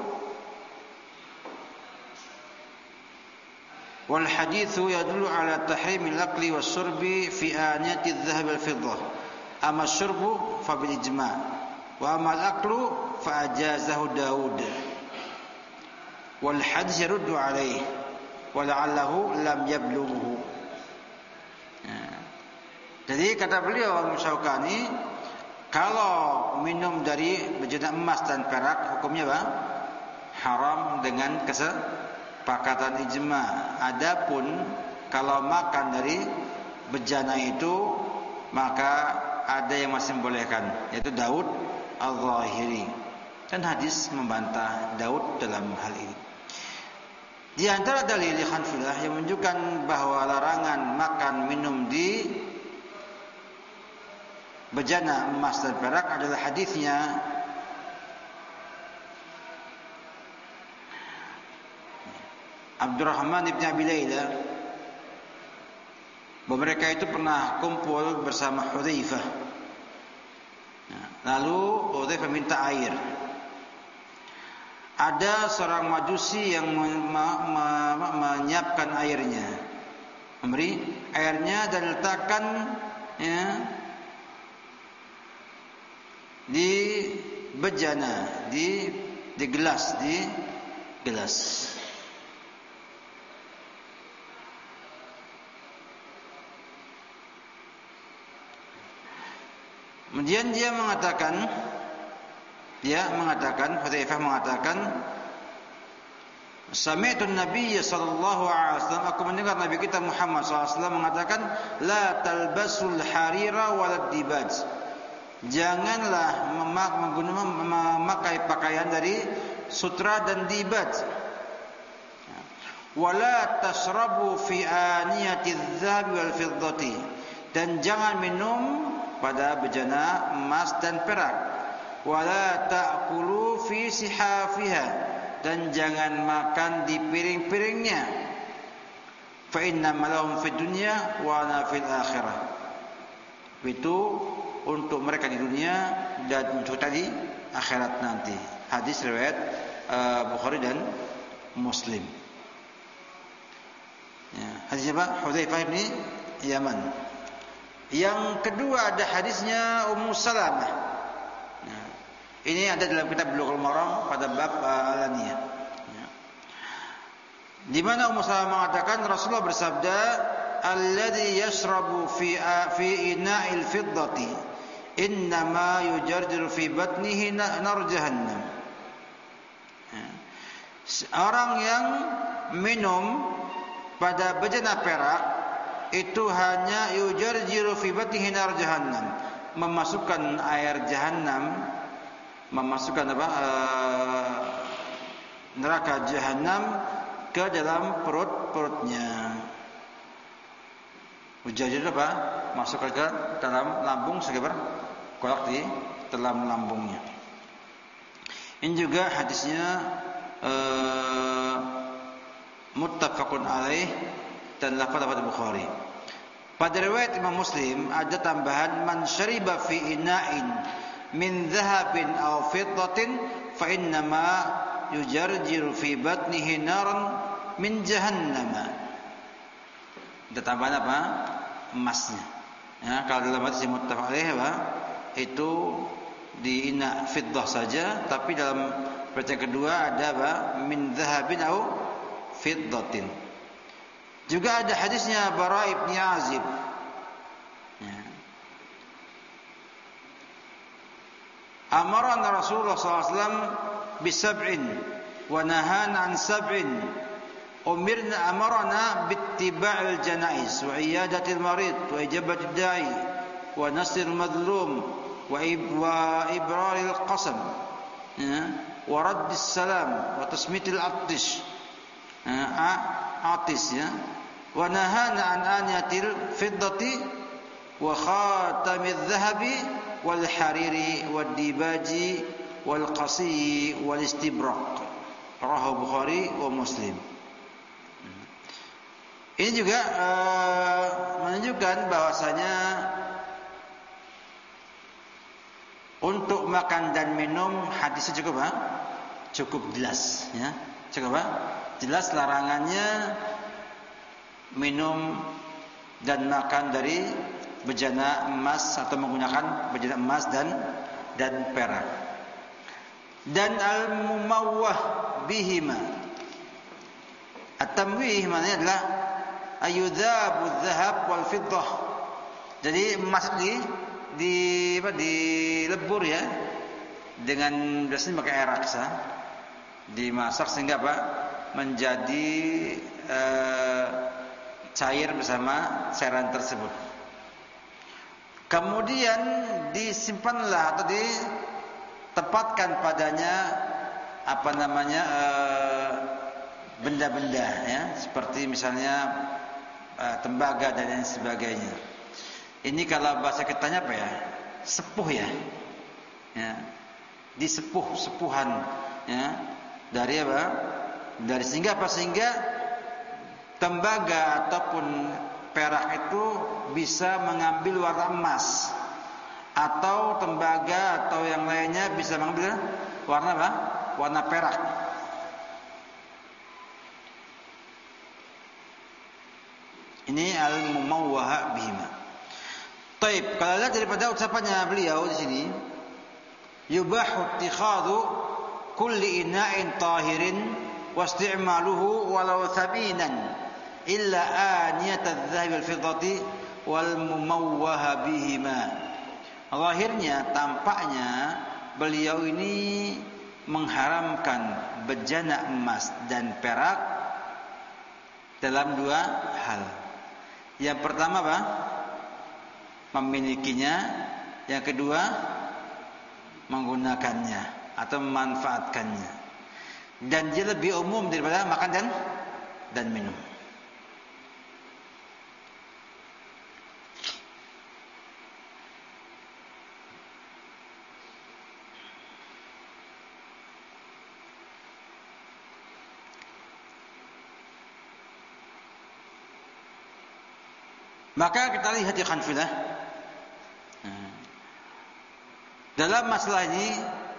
wal haditsu yadullu ala tahrimil akli was syurbi fi aniyati adh-dhahab wal fiddah. Amma syurbu fa bil ijma' wa amma al-aklu fa ajazahu Daud. Wal hadits yaruddu alaihi wa la'allahu lam yablughu. Ya. Jadi kata beliau Al-Imam Syaukani, kalau minum dari bejana emas dan perak hukumnya apa? Haram dengan kesepakatan ijma. Adapun kalau makan dari bejana itu maka ada yang masih membolehkan, yaitu Daud Al-Zahiri. Dan hadis membantah Daud dalam hal ini. Di antara dalil Hanafilah yang menunjukkan bahwa larangan makan minum di bejana emas dan perak adalah hadisnya Abdurrahman ibn Abi Layla, bahwa mereka itu pernah kumpul bersama Hudzaifah. Lalu Hudzaifah minta air. Ada seorang majusi yang menyiapkan airnya, memberi airnya dan letakkan, ya, di bejana, di di gelas, di gelas. Kemudian dia mengatakan, dia mengatakan, Hudzaifah mengatakan, Sami'tu an-nabiy sallallahu alaihi wasallam, aku mendengar Nabi kita Muhammad sallallahu alaihi wasallam mengatakan, la talbasul harira walad dibaj. Janganlah memakai pakaian dari sutra dan dibat. Wala tashrabu fi aniyati adh-dhahab wal fiddati. Dan jangan minum pada bejana emas dan perak. Wala ta'kulu fi sihafiha. Dan jangan makan di piring-piringnya. Fa inna malahum fid dunya wa ana fil akhirah. Itu untuk mereka di dunia dan untuk tadi akhirat nanti. Hadis riwayat uh, Bukhari dan Muslim. Ya, hadis apa? Hudzaifah bin Yaman. Yang kedua ada hadisnya Ummu Salamah. Nah, ini ada dalam kitab Bulughul Maram pada bab uh, alaniyah. Ya. Di mana Ummu Salamah mengatakan Rasulullah bersabda, "Alladzi yashrabu fi fi ina'il fiddati innama yujarjiru fi batnihi nar jahannam." Ya. Orang yang minum pada bejana perak itu hanya yujarjiru fi batnihi nar jahannam, memasukkan air jahanam, memasukkan apa uh, neraka jahanam ke dalam perut-perutnya. Yujarjiru apa? Masukkan ke dalam lambung segeber kolak di dalam lambungnya. Ini juga hadisnya uh, muttafaqun alaih dan lafaz Bukhari. Pada riwayat Imam Muslim ada tambahan man syariba fi ina'in min dhahabin aw fiddatin fa innama yujarjiru fi batnihi naran min jahannam. Ada tambahan apa? Emasnya. Ya, kalau dalam hadis muttafaq alaih apa? Itu di ina fiddah saja, tapi dalam bacaan kedua ada apa? Min dhahabin aw fiddatin. Juga ada hadisnya Bara ibn Azib. Ya. Amarana Rasulullah sallallahu alaihi wasallam bisab'in wa nahana an sab'in. Umirna amarana bittiba'il janaiz wa iyadatil marid wa ijabatil da'i wa nasril madlum wa ibraril qasam. Ya. Wa raddis salam wa tasmitil attish. Ya. Atis ya. Wa nahana an aniyatil fiddati wa khatamidz dhahabi wal hariri wad dibaji wal qasi wal istibraq. Rawahu Bukhari wa Muslim. Ini juga uh, menunjukkan bahwasanya untuk makan dan minum hadisnya cukup ha? Cukup jelas ya. Cukup ha? Jelas larangannya minum dan makan dari bejana emas atau menggunakan bejana emas dan dan perak. Dan al-mumawwah bihima. At-tamwih maknanya adalah ayudhabu dhahab wal fiddah. Jadi emas di di apa dilebur ya dengan biasanya pakai air raksa dimasak sehingga apa menjadi uh, cair bersama cairan tersebut. Kemudian disimpanlah atau ditempatkan padanya apa namanya uh, benda-benda ya seperti misalnya uh, tembaga dan lain sebagainya. Ini kalau bahasa kitanya apa ya? Sepuh ya. Ya. Disepuh sepuhan ya. Dari apa? Dari sehingga apa? Sehingga tembaga ataupun perak itu bisa mengambil warna emas, atau tembaga atau yang lainnya bisa mengambil warna apa? Warna perak. Ini al-mumawwaha bihima. Taib, kalau lihat daripada ucapannya beliau di sini, yubahu ittikhadhu kulli ina'in tahirin wasti'maluhu walau thabinan illa aniyat adh-dhahab wal fiddati wal mumawwaha bihima. Lahirnya tampaknya beliau ini mengharamkan bejana emas dan perak dalam dua hal. Yang pertama apa? Memilikinya. Yang kedua menggunakannya atau memanfaatkannya. Dan dia lebih umum daripada makan dan dan minum. Maka kita lihat ya khanfilah. Dalam masalah ini,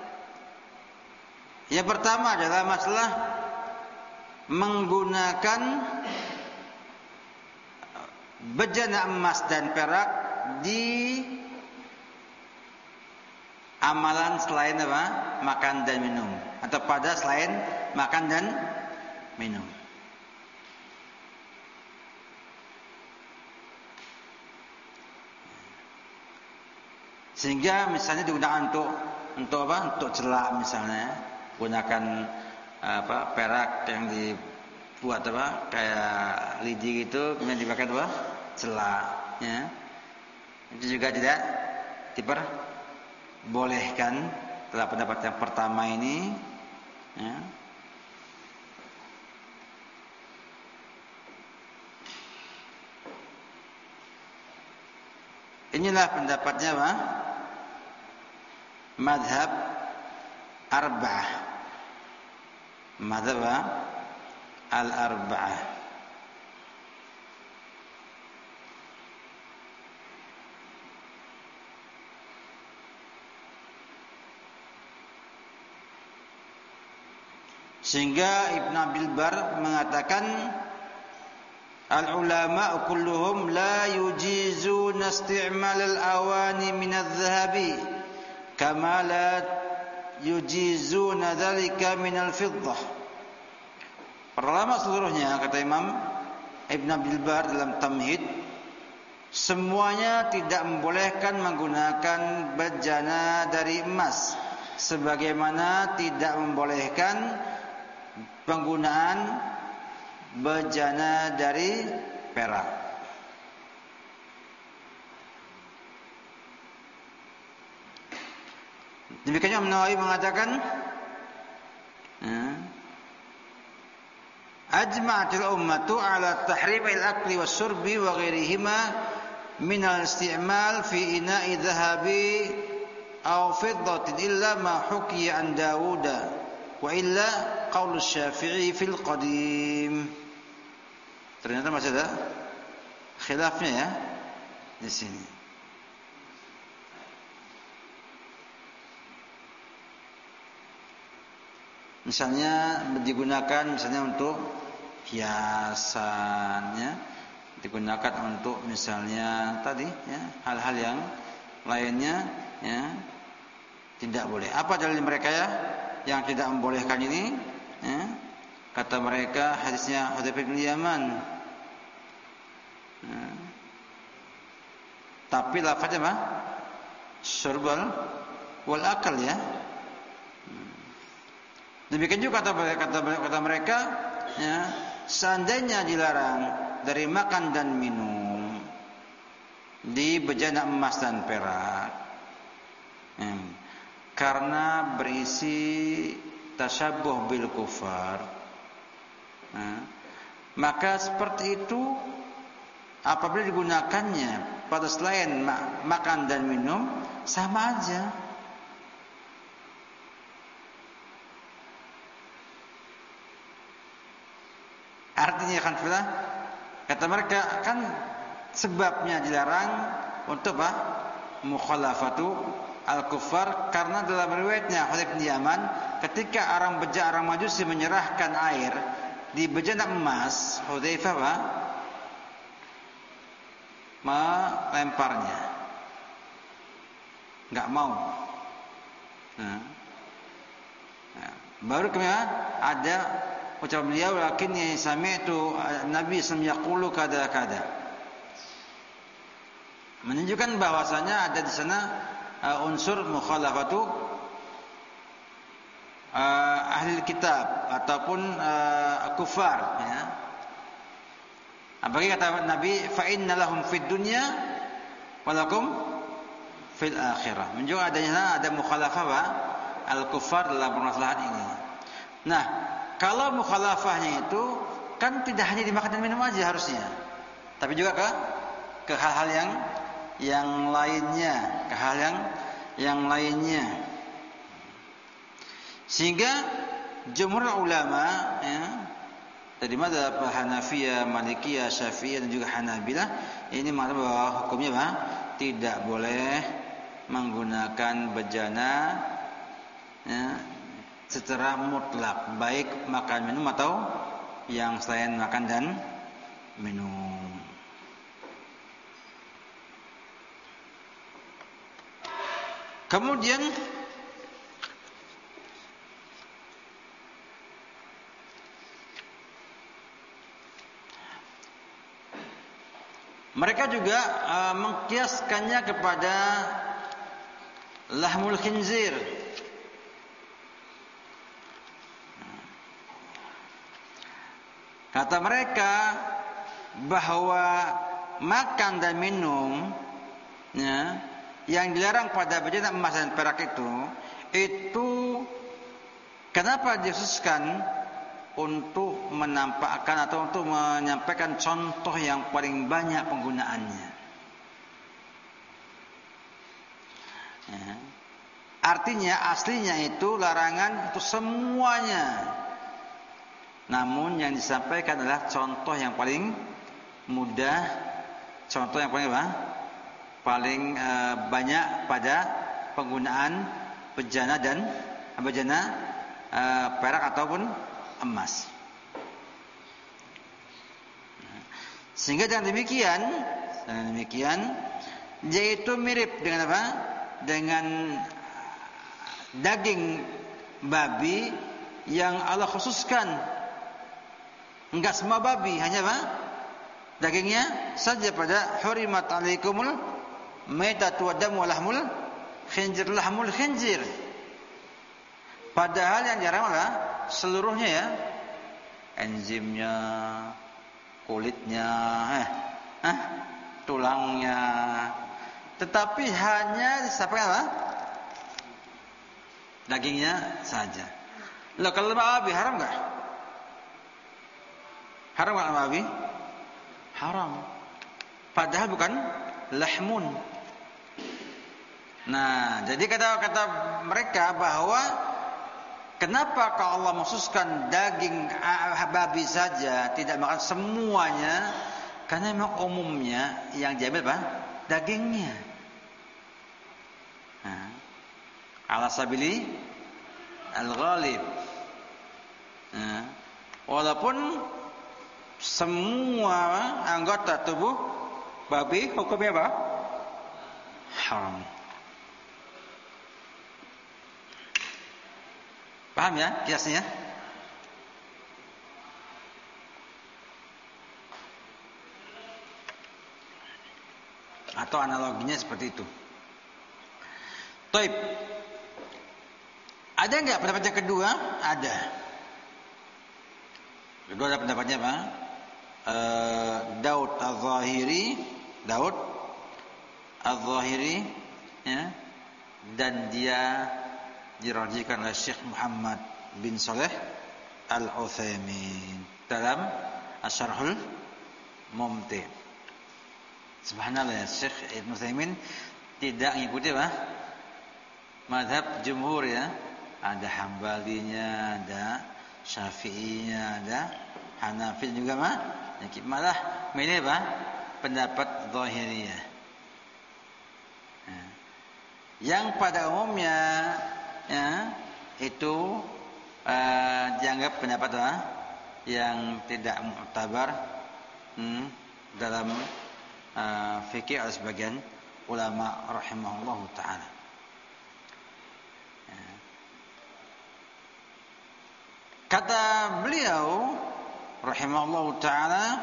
yang pertama adalah masalah menggunakan bejana emas dan perak di amalan selain apa? Makan dan minum, atau pada selain makan dan minum. Sehingga misalnya digunakan untuk untuk apa? Untuk celak misalnya, gunakan apa? Perak yang dibuat apa? Kayak lidi gitu, kemudian dipakai apa? Celak, ya. Itu juga tidak diperbolehkan dalam pendapat yang pertama ini, ya. Inilah pendapatnya apa? Madhab arba'ah, madhab al-arba'ah. Sehingga Ibn Abdul Bar mengatakan al-ulama kulluhum la yujizuna isti'mal al-awani min adh-dhahabi kama la yujizuna dhalika min al-fiddah. Para ulama seluruhnya, kata Imam Ibn Abdul Bar dalam Tamhid, semuanya tidak membolehkan menggunakan bejana dari emas, sebagaimana tidak membolehkan penggunaan bejana dari perak. Demikian Imam Nawawi mengatakan, ajma'atil ummatu ala tahrim al-akli was-surbi wa ghairihima min al-isti'mal fi ina'i dhahabi aw fiddatin illa ma hukiya an Dawud wa illa qaul Syafi'i fil qadim. Ternyata masih ada khilafnya ya di sini. Misalnya digunakan misalnya untuk hiasannya, digunakan untuk misalnya tadi ya, hal-hal yang lainnya ya, tidak boleh. Apa dalil mereka ya yang tidak membolehkan ini? Ya, kata mereka hadisnya Hudzaifah bin Yaman. Ya. Tapi lafaznya apa? Syurbal wal akal ya. Demikian juga kata kata, kata mereka, ya, seandainya dilarang dari makan dan minum di bejana emas dan perak, ya, karena berisi tasyabuh bil kufar, ya, maka seperti itu apabila digunakannya pada selain makan dan minum sama aja. Artinya kan sudah kata mereka kan sebabnya dilarang untuk apa? Mukhalafatu al-kuffar, karena dalam riwayatnya Hudzaifah bin Yaman ketika orang beja orang Majusi menyerahkan air di bejana emas, Hudzaifah apa? Melemparnya. Enggak mau. Nah. Nah. Baru kemudian ada ucapan beliau, lakinni sami'tu Nabi sallallahu alaihi wasallam yaqulu kada kada, menunjukkan bahwasanya ada di sana uh, unsur mukhalafatu uh, ahli kitab ataupun uh, kufar ya. Apalagi kata Nabi, fa inna lahum fid dunya wa lakum fil akhirah, menunjukkan adanya ada mukhalafah al-kufar dalam permasalahan ini. Nah, kalau mukhalafahnya itu kan tidak hanya dimakan dan minum aja harusnya, tapi juga ke ke hal-hal yang yang lainnya, ke hal yang yang lainnya. Sehingga jumhur ulama ya, dari mazhab Hanafiyah, Malikiyah, Syafi'iyah dan juga Hanabilah ini mengatakan bahwa hukumnya apa? Tidak boleh menggunakan bejana ya, secara mutlak, baik makan minum atau yang selain makan dan minum. Kemudian mereka juga uh, mengkiaskannya kepada lahmul khinzir. Kata mereka bahwa makan dan minum ya, yang dilarang pada bejana emas dan perak itu, itu kenapa dikhususkan untuk menampakkan atau untuk menyampaikan contoh yang paling banyak penggunaannya. Ya. Artinya aslinya itu larangan untuk semuanya. Namun yang disampaikan adalah contoh yang paling mudah, contoh yang paling apa? Paling e, banyak pada penggunaan bejana dan bejana e, perak ataupun emas. Sehingga dengan demikian, dengan demikian, yaitu mirip dengan apa? Dengan daging babi yang Allah khususkan. Enggak semua babi, hanya apa? Dagingnya saja pada hurimat alaikumul maitatu wad-damu wa lahmul khinzir, lahmul khinzir. Padahal yang jarang adalah seluruhnya ya. Enzimnya, kulitnya, eh, eh, tulangnya. Tetapi hanya disampaikan apa? Dagingnya saja. Loh, kalau babi haram enggak? Haram enggak babi? Haram. Padahal bukan lahmun. Nah, jadi kata-kata mereka bahwa kenapa kalau Allah mengkhususkan daging babi saja, tidak makan semuanya? Karena memang umumnya yang diambil apa? Dagingnya. Nah, ala sabili al-ghalib. Nah, walaupun semua anggota tubuh babi hukumnya apa? Haram. Paham ya kiasnya? Atau analoginya seperti itu. Taib. Ada enggak pendapat yang kedua? Ada. Kedua ada pendapatnya apa? Uh, Daud Al-Zahiri, Daud Al-Zahiri, ya, dan dia dirajikan oleh Syekh Muhammad bin Saleh Al-Utsaimin dalam Asy-Syarhul Mumti'. Subhanallah, ya, Syekh Ibnu Utsaimin tidak mengikuti apa? Mazhab jumhur ya. Ada Hambalinya, ada Syafi'inya, ada Hanafi juga mah. Malah milih apa? Pendapat Zahiriyah. Nah, yang pada umumnya ya, itu uh, dianggap pendapat apa? Yang tidak mu'tabar hmm, dalam uh, fikih oleh sebagian ulama rahimahullahu taala. Ya. Kata beliau rahimahullahu taala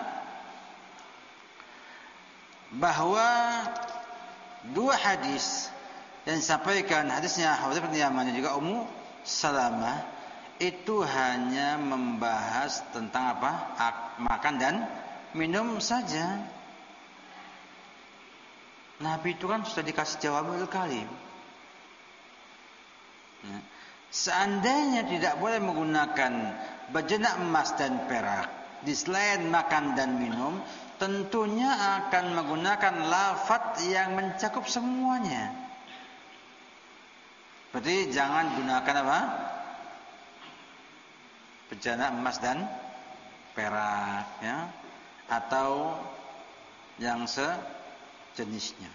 bahwa dua hadis yang disampaikan, hadisnya Hudzaifah bin Yaman dan juga Ummu Salamah, itu hanya membahas tentang apa? Makan dan minum saja. Nabi itu kan sudah dikasih jawabul kalim. Ya. Seandainya tidak boleh menggunakan bejana emas dan perak di selain makan dan minum, tentunya akan menggunakan lafaz yang mencakup semuanya. Berarti jangan gunakan apa? Bejana emas dan perak, ya, atau yang sejenisnya.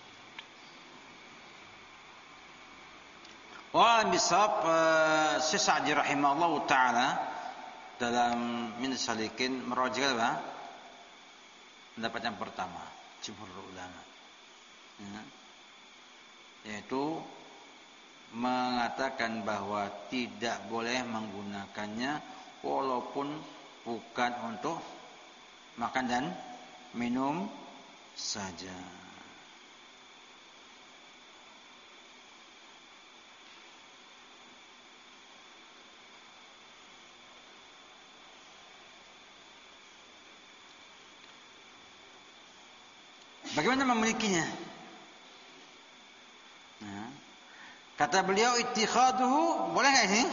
Wa bisab Syekh Sa'di rahimahullahu taala dalam Min Salikin merajihkan apa? Pendapat yang pertama, jumhur ulama. Ya. Yaitu mengatakan bahwa tidak boleh menggunakannya walaupun bukan untuk makan dan minum saja. Bagaimana memilikinya? Nah, kata beliau ittikhaduhu boleh enggak ini?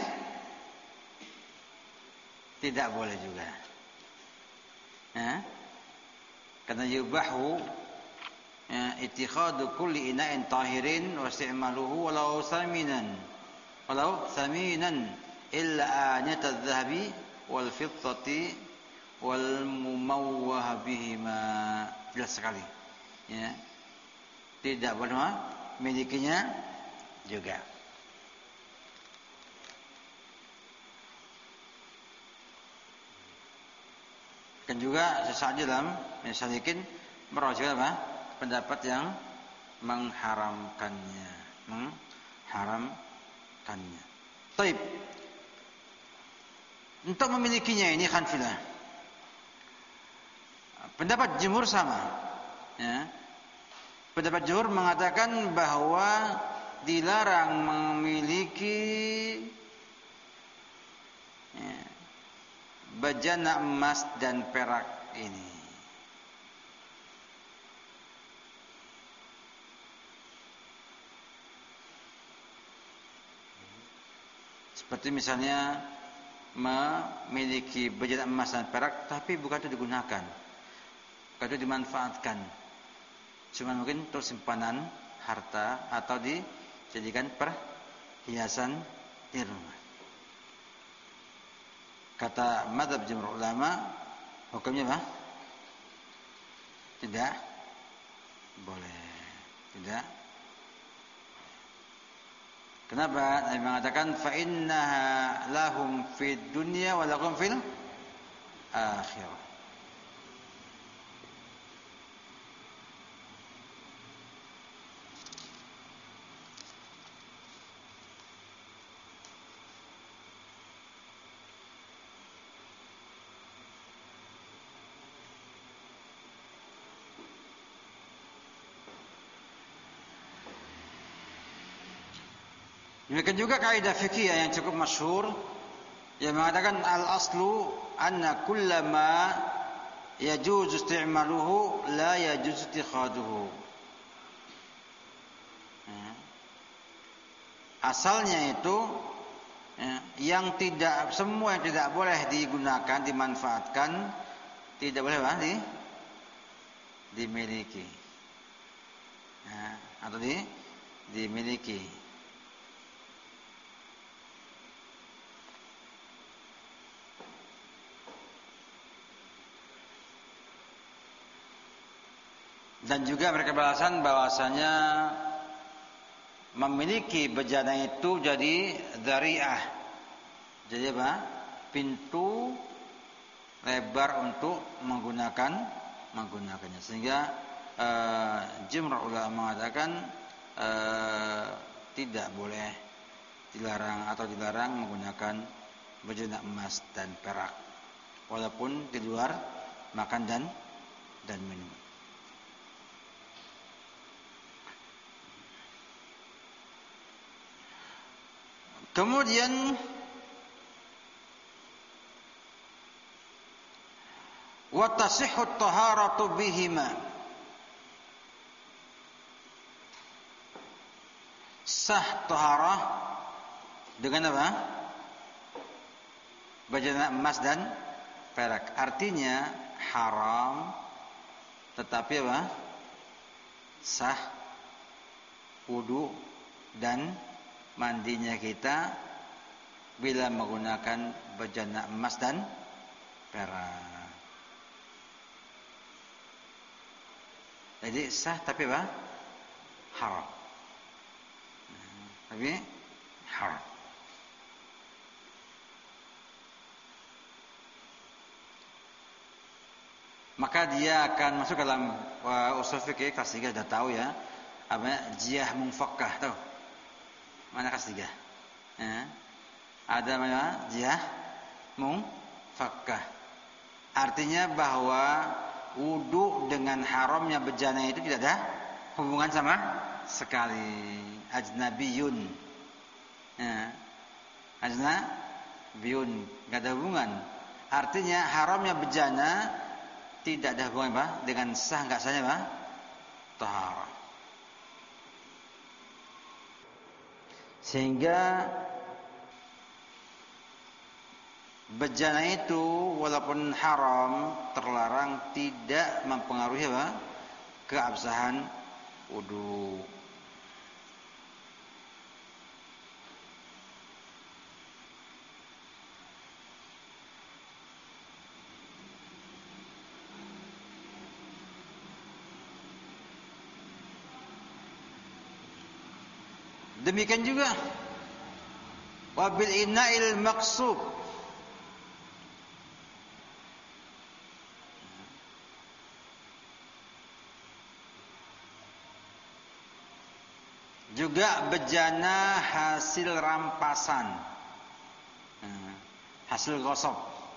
Tidak boleh juga. Nah, karena yubahu ya, ittikhadu kulli ina'in tahirin wa isti'maluhu walau saminan walau saminan illa aniyat adh-dhahabi wal fiddati wal mumawwah bihima. Jelas sekali. Ya, tidak boleh memilikinya juga. Kan juga sesaji dalam misalikin merujuk apa? Pendapat yang mengharamkannya, mengharamkannya. Taib. Untuk memilikinya ini Hanfilah. Pendapat jumhur sama. Ya. Pendapat jumhur mengatakan bahwa dilarang memiliki ya, bejana emas dan perak ini. Seperti misalnya memiliki bejana emas dan perak tapi bukan itu digunakan, bukan itu dimanfaatkan. Cuma mungkin untuk simpanan harta atau dijadikan perhiasan di rumah. Kata mazhab jumhur ulama, hukumnya apa? Tidak boleh. Tidak. Kenapa? Nabi mengatakan fa innaha lahum fid dunya wa lakum fil akhirah. Demikian juga kaidah fikih yang cukup masyhur yang mengatakan al-aslu anna kullama yajuzu isti'maluhu la yajuzu ittikhaduhu. Asalnya itu ya, yang tidak semua yang tidak boleh digunakan, dimanfaatkan, tidak boleh apa? Di, dimiliki. Ya, atau di dimiliki. Dan juga mereka beralasan bahwasanya memiliki bejana itu jadi dzari'ah. Jadi apa? Pintu lebar untuk menggunakan menggunakannya. Sehingga uh, jumhur ulama mengatakan uh, tidak boleh dilarang atau dilarang menggunakan bejana emas dan perak walaupun di luar makan dan dan minum. Kemudian wa tasihhu at-taharatu bihima. Sah taharah dengan apa? Bejana emas dan perak. Artinya haram tetapi apa? Sah wudu dan mandinya kita bila menggunakan bejana emas dan perak. Jadi sah tapi apa? Haram. Nah, tapi haram. Maka dia akan masuk dalam uh, usul fikih kelas tiga sudah tahu ya, apa jiyah munfakkah tahu? Mana kas tiga? Ya. Ada mana? Jihah mufakkah. Artinya bahwa wudu dengan haramnya bejana itu tidak ada hubungan sama sekali. Ajnabiyun. Ya. Ajnabiyun, enggak ada hubungan. Artinya haramnya bejana tidak ada hubungan apa? Dengan sah enggak sahnya apa? Taharah. Sehingga bejana itu walaupun haram terlarang tidak mempengaruhi apa? Keabsahan wudu. Demikian juga wabil ina'il maqsub, juga bejana hasil rampasan, hasil gosok.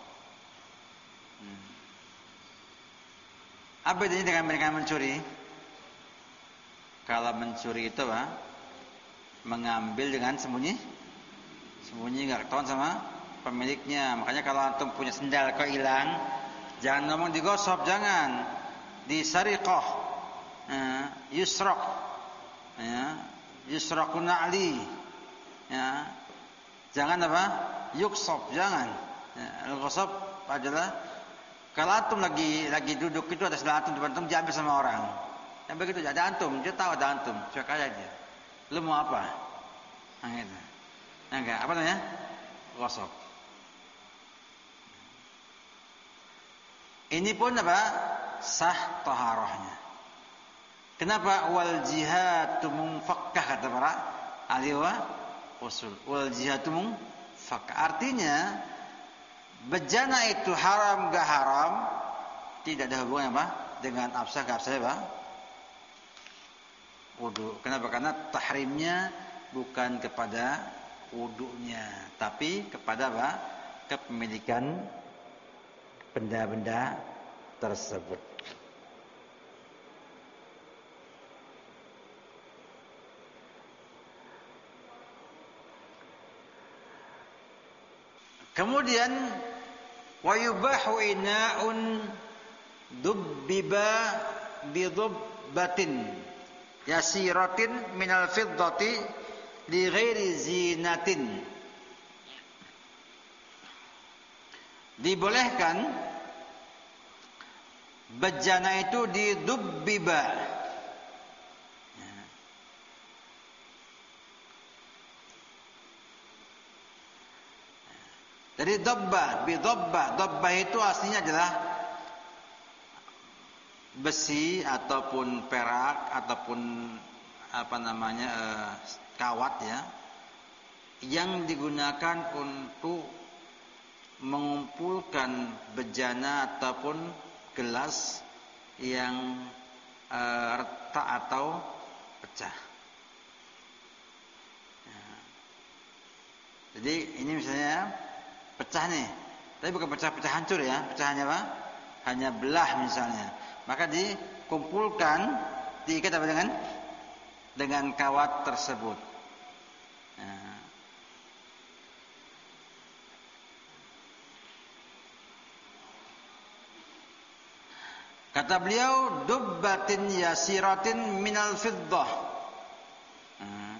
Apa bedanya dengan mereka mencuri? Kalau mencuri itu apa? Mengambil dengan sembunyi, sembunyi nggak ketahuan sama pemiliknya. Makanya kalau antum punya sendal kok hilang, jangan ngomong digosok, jangan disariqah, ya, yusraq, ya, yusraqun na'li, ya, jangan apa, yuksop, jangan. Ya, al-ghasab adalah kalau antum lagi lagi duduk itu atas antum depan antum diambil sama orang. Yang begitu ada antum, dia tahu ada antum, cuek aja dia. Lu mau apa? Nah, gitu. Nah, enggak, apa namanya? Gosok. Ini pun apa? Sah taharahnya. Kenapa? Wal jihatu munfakkah kata para ahli usul. Wal jihatu munfakkah. Artinya bejana itu haram gak haram tidak ada hubungannya apa? Dengan absah gak absah apa? Wudu. Kenapa? Karena tahrimnya bukan kepada wudunya, tapi kepada apa? Kepemilikan benda-benda tersebut. Kemudian wa yubahu ina'un dubbiba bidubbatin yasiratin minal fiddati li ghairi zinatin. Dibolehkan bejana itu didubbiba, dari dobba, bidobba. Dobba itu aslinya adalah besi ataupun perak ataupun apa namanya eh, kawat ya, yang digunakan untuk mengumpulkan bejana ataupun gelas yang eh, retak atau pecah. Ya. Jadi ini misalnya pecah nih, tapi bukan pecah-pecah hancur ya, pecahannya apa? Hanya belah misalnya. Maka dikumpulkan, diikat apa dengan dengan kawat tersebut. Nah. Kata beliau, dubbatin yasiratin minal fiddah. Nah.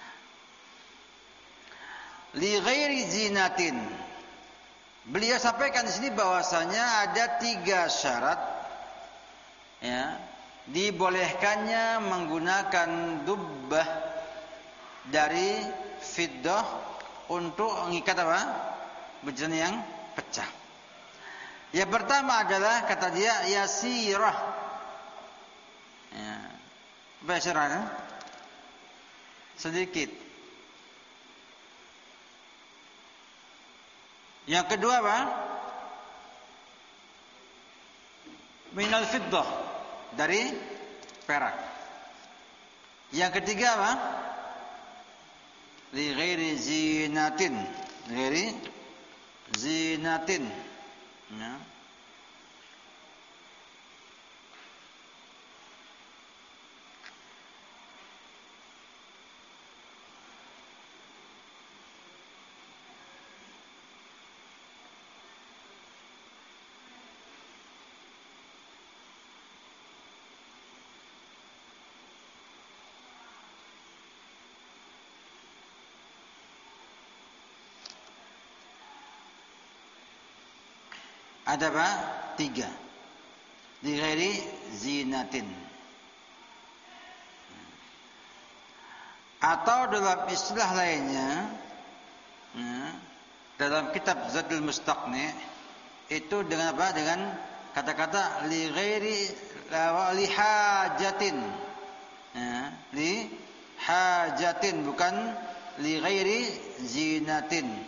Li ghairi zinatin. Beliau sampaikan di sini bahwasanya ada tiga syarat ya, dibolehkannya menggunakan dubbah dari fiddah untuk mengikat apa? Bejana yang pecah. Yang pertama adalah kata dia yasirah. Ya. Apa yasirah? Ya? Sedikit. Yang kedua apa? Minal fiddah, dari perak. Yang ketiga apa? li ghairi zinatin, ghairi zinatin. Ya. Ada apa? Tiga. Li ghairi zinatin. Atau dalam istilah lainnya, ya, dalam kitab Zadul Mustaqni itu dengan apa? Dengan kata-kata li ghairi li hajatin. Ya, li hajatin, bukan li ghairi zinatin.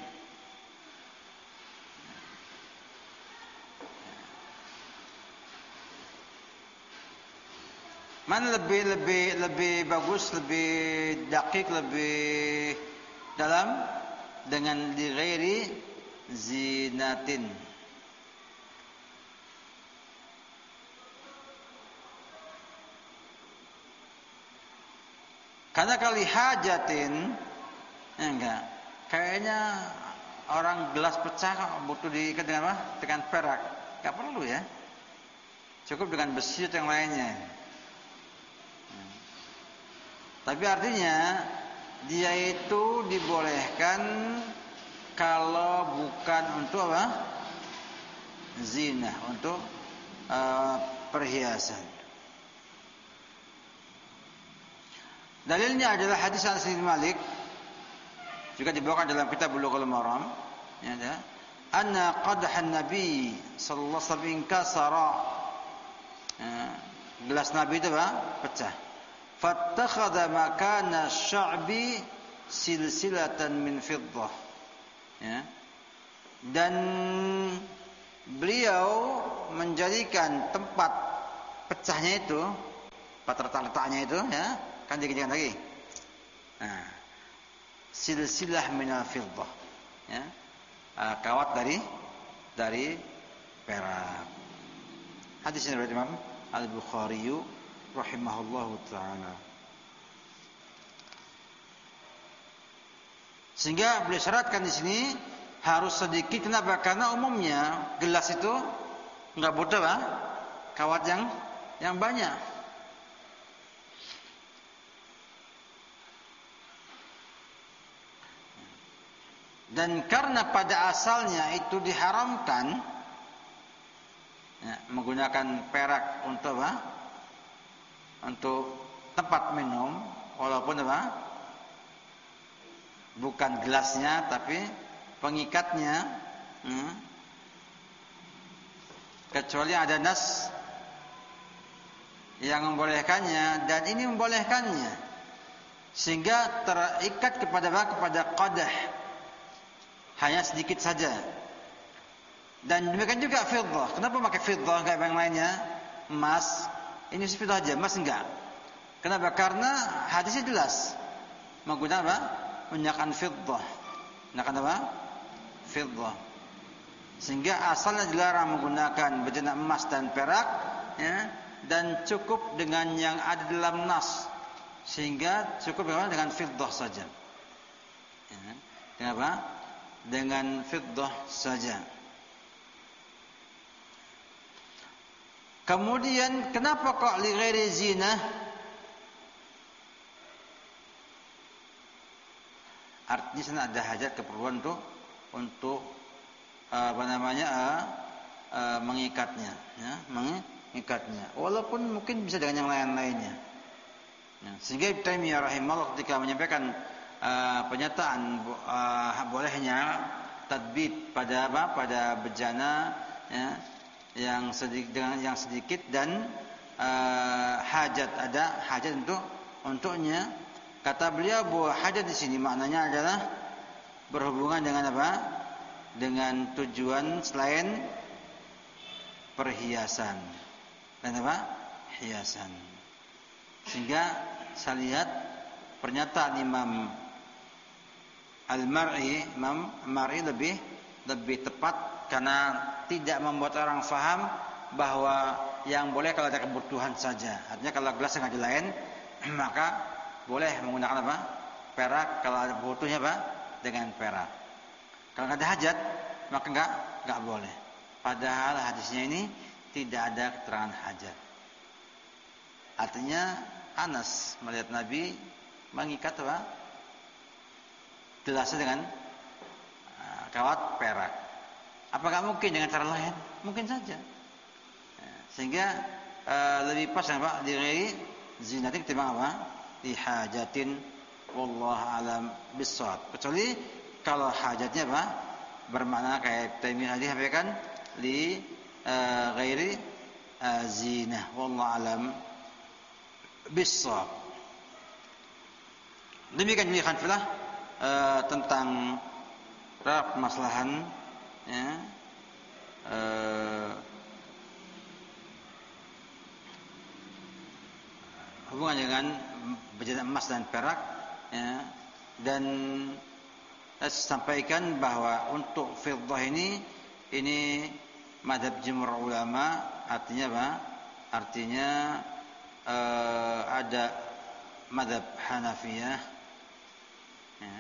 Mana lebih lebih lebih bagus, lebih dakik, lebih dalam? Dengan li ghairi zinatin. Karena kali hajatin, ya enggak, kayaknya orang gelas pecah butuh diikat dengan apa? Dengan perak. Enggak perlu ya. Cukup dengan besi atau yang lainnya. Tapi artinya dia itu dibolehkan kalau bukan untuk apa? Zina, untuk uh, perhiasan. Dalilnya adalah hadis Anas bin Malik, juga dibawakan dalam kitab Bulughul Maram, ya, ada anna qadhan Nabi sallallahu alaihi wasallam inkasara. Ya, gelas Nabi itu apa? Pecah. Fattakhadha makana sya'bi silsilatan min fiddah. Ya. Dan beliau menjadikan tempat pecahnya itu, tempat letak-letaknya itu, ya, kan dikejadikan lagi. Nah, silsilah min al-fiddah. Ya. Kawat dari dari perak. Hadis ini dari Imam Al-Bukhari rahimahullahu ta'ala. Sehingga beliau syaratkan di sini harus sedikit. Kenapa? Karena umumnya gelas itu enggak butuh lah kawat yang yang banyak. Dan karena pada asalnya itu diharamkan, ya, menggunakan perak untuk apa? Untuk tempat minum, walaupun apa? Bukan gelasnya tapi pengikatnya, hmm, kecuali ada nas yang membolehkannya, dan ini membolehkannya sehingga terikat kepada apa? Kepada qadah, hanya sedikit saja. Dan demikian juga fiddah. Kenapa pakai fiddah enggak yang lainnya? Emas. Ini fiddah aja, emas enggak. Kenapa? Karena hadisnya jelas menggunakan apa? Menggunakan fiddah. Menggunakan apa? Fiddah. Sehingga asalnya dilarang menggunakan bejana emas dan perak, ya, dan cukup dengan yang ada dalam nas. Sehingga cukup dengan fiddah saja. Ya. Dengan apa? Dengan fiddah saja. Kemudian kenapa kok li ghairi zina? Artinya sana ada hajat, keperluan untuk untuk apa namanya uh, uh, mengikatnya, ya, mengikatnya. Walaupun mungkin bisa dengan yang lain-lainnya. Ya, sehingga Ibnu Taimiyah rahimahullah ketika menyampaikan uh, pernyataan uh, bolehnya tadbit pada apa? Pada bejana, ya, yang sedikit dengan yang sedikit dan uh, hajat, ada hajat untuk untuknya. Kata beliau bahwa hajat di sini maknanya adalah berhubungan dengan apa? Dengan tujuan selain perhiasan dan apa? Hiasan. Sehingga saya lihat pernyataan Imam al-mar'i, mar'i lebih lebih tepat karena tidak membuat orang faham bahwa yang boleh kalau ada kebutuhan saja. Artinya kalau gelas sengaja lain maka boleh menggunakan apa? Perak. Kalau ada butuhnya apa? Dengan perak. Kalau nggak ada hajat maka nggak nggak boleh. Padahal hadisnya ini tidak ada keterangan hajat. Artinya Anas melihat Nabi mengikat apa? Gelasnya dengan uh, kawat perak. Apakah mungkin dengan cara lain? Mungkin saja. Ya, sehingga uh, lebih pas apa? Diri zinatin ketimbang apa? Di hajatin wallahu alam bissawab. Kecuali kalau hajatnya apa? Bermakna kayak Taimiyah tadi sampaikan li uh, ghairi uh, zinah wallahu alam bissawab. Demikian juga khanfilah uh, tentang permasalahan ya, uh, hubungan dengan berjana emas dan perak ya, dan saya sampaikan bahwa untuk fiddah ini ini madhab jumhur ulama, artinya apa? Artinya uh, ada madhab Hanafiyah ya,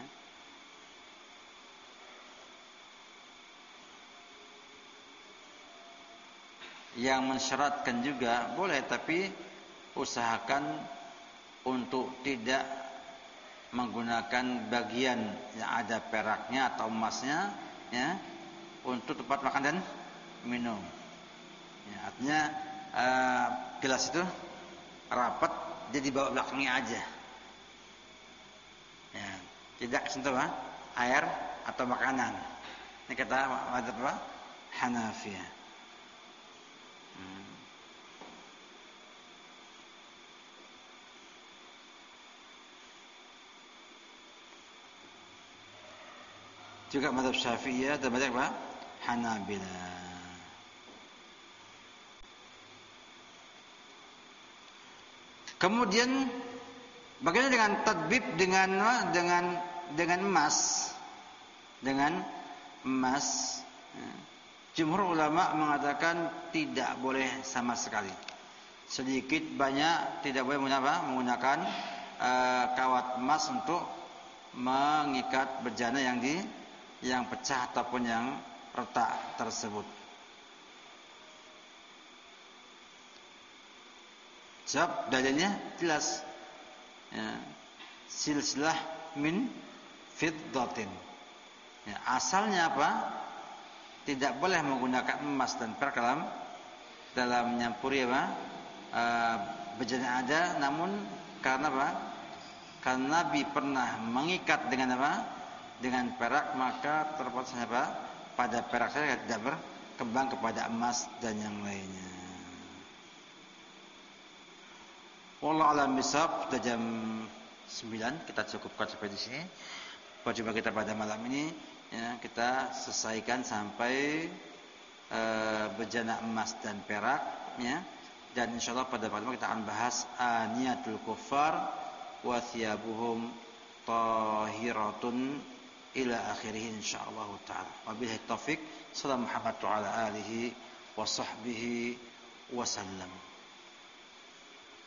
yang mensyaratkan juga boleh, tapi usahakan untuk tidak menggunakan bagian yang ada peraknya atau emasnya ya, untuk tempat makan dan minum ya, artinya uh, gelas itu rapat jadi bawa belakangnya aja ya, tidak sentuh apa? Air atau makanan. Ini kata mazhab apa? Hanafiyah. Hmm. Juga mazhab Syafi'iyah dan mazhab apa? Hanabilah. Kemudian bagaimana dengan tadbib dengan dengan dengan emas? Dengan emas. Jumhur ulama mengatakan tidak boleh sama sekali. Sedikit banyak tidak boleh menggunakan, menggunakan uh, kawat emas untuk mengikat bejana yang di yang pecah ataupun yang retak tersebut. Sebab dalilnya jelas. Ya, silsilah min fiddatin. Ya, asalnya apa? Tidak boleh menggunakan emas dan perak dalam dalam menyampuri apa? E, bejana ada, namun karena apa? Karena Nabi pernah mengikat dengan apa? Dengan perak, maka terpaksa apa? Pada perak saja tidak berkembang kepada emas dan yang lainnya. Wallahu a'lam bishawab. Sudah jam sembilan, kita cukupkan sampai di sini. Perjumpaan kita pada malam ini ya, kita selesaikan sampai uh, bejana emas dan perak ya. Dan insyaallah pada pertemuan kita akan bahas aniyatul kuffar wa thiyabuhum tahiratun ila akhirih insyaallah taala. Wabillahi taufik. Sallallahu Muhammad wa ala alihi wa sahbihi wa sallam.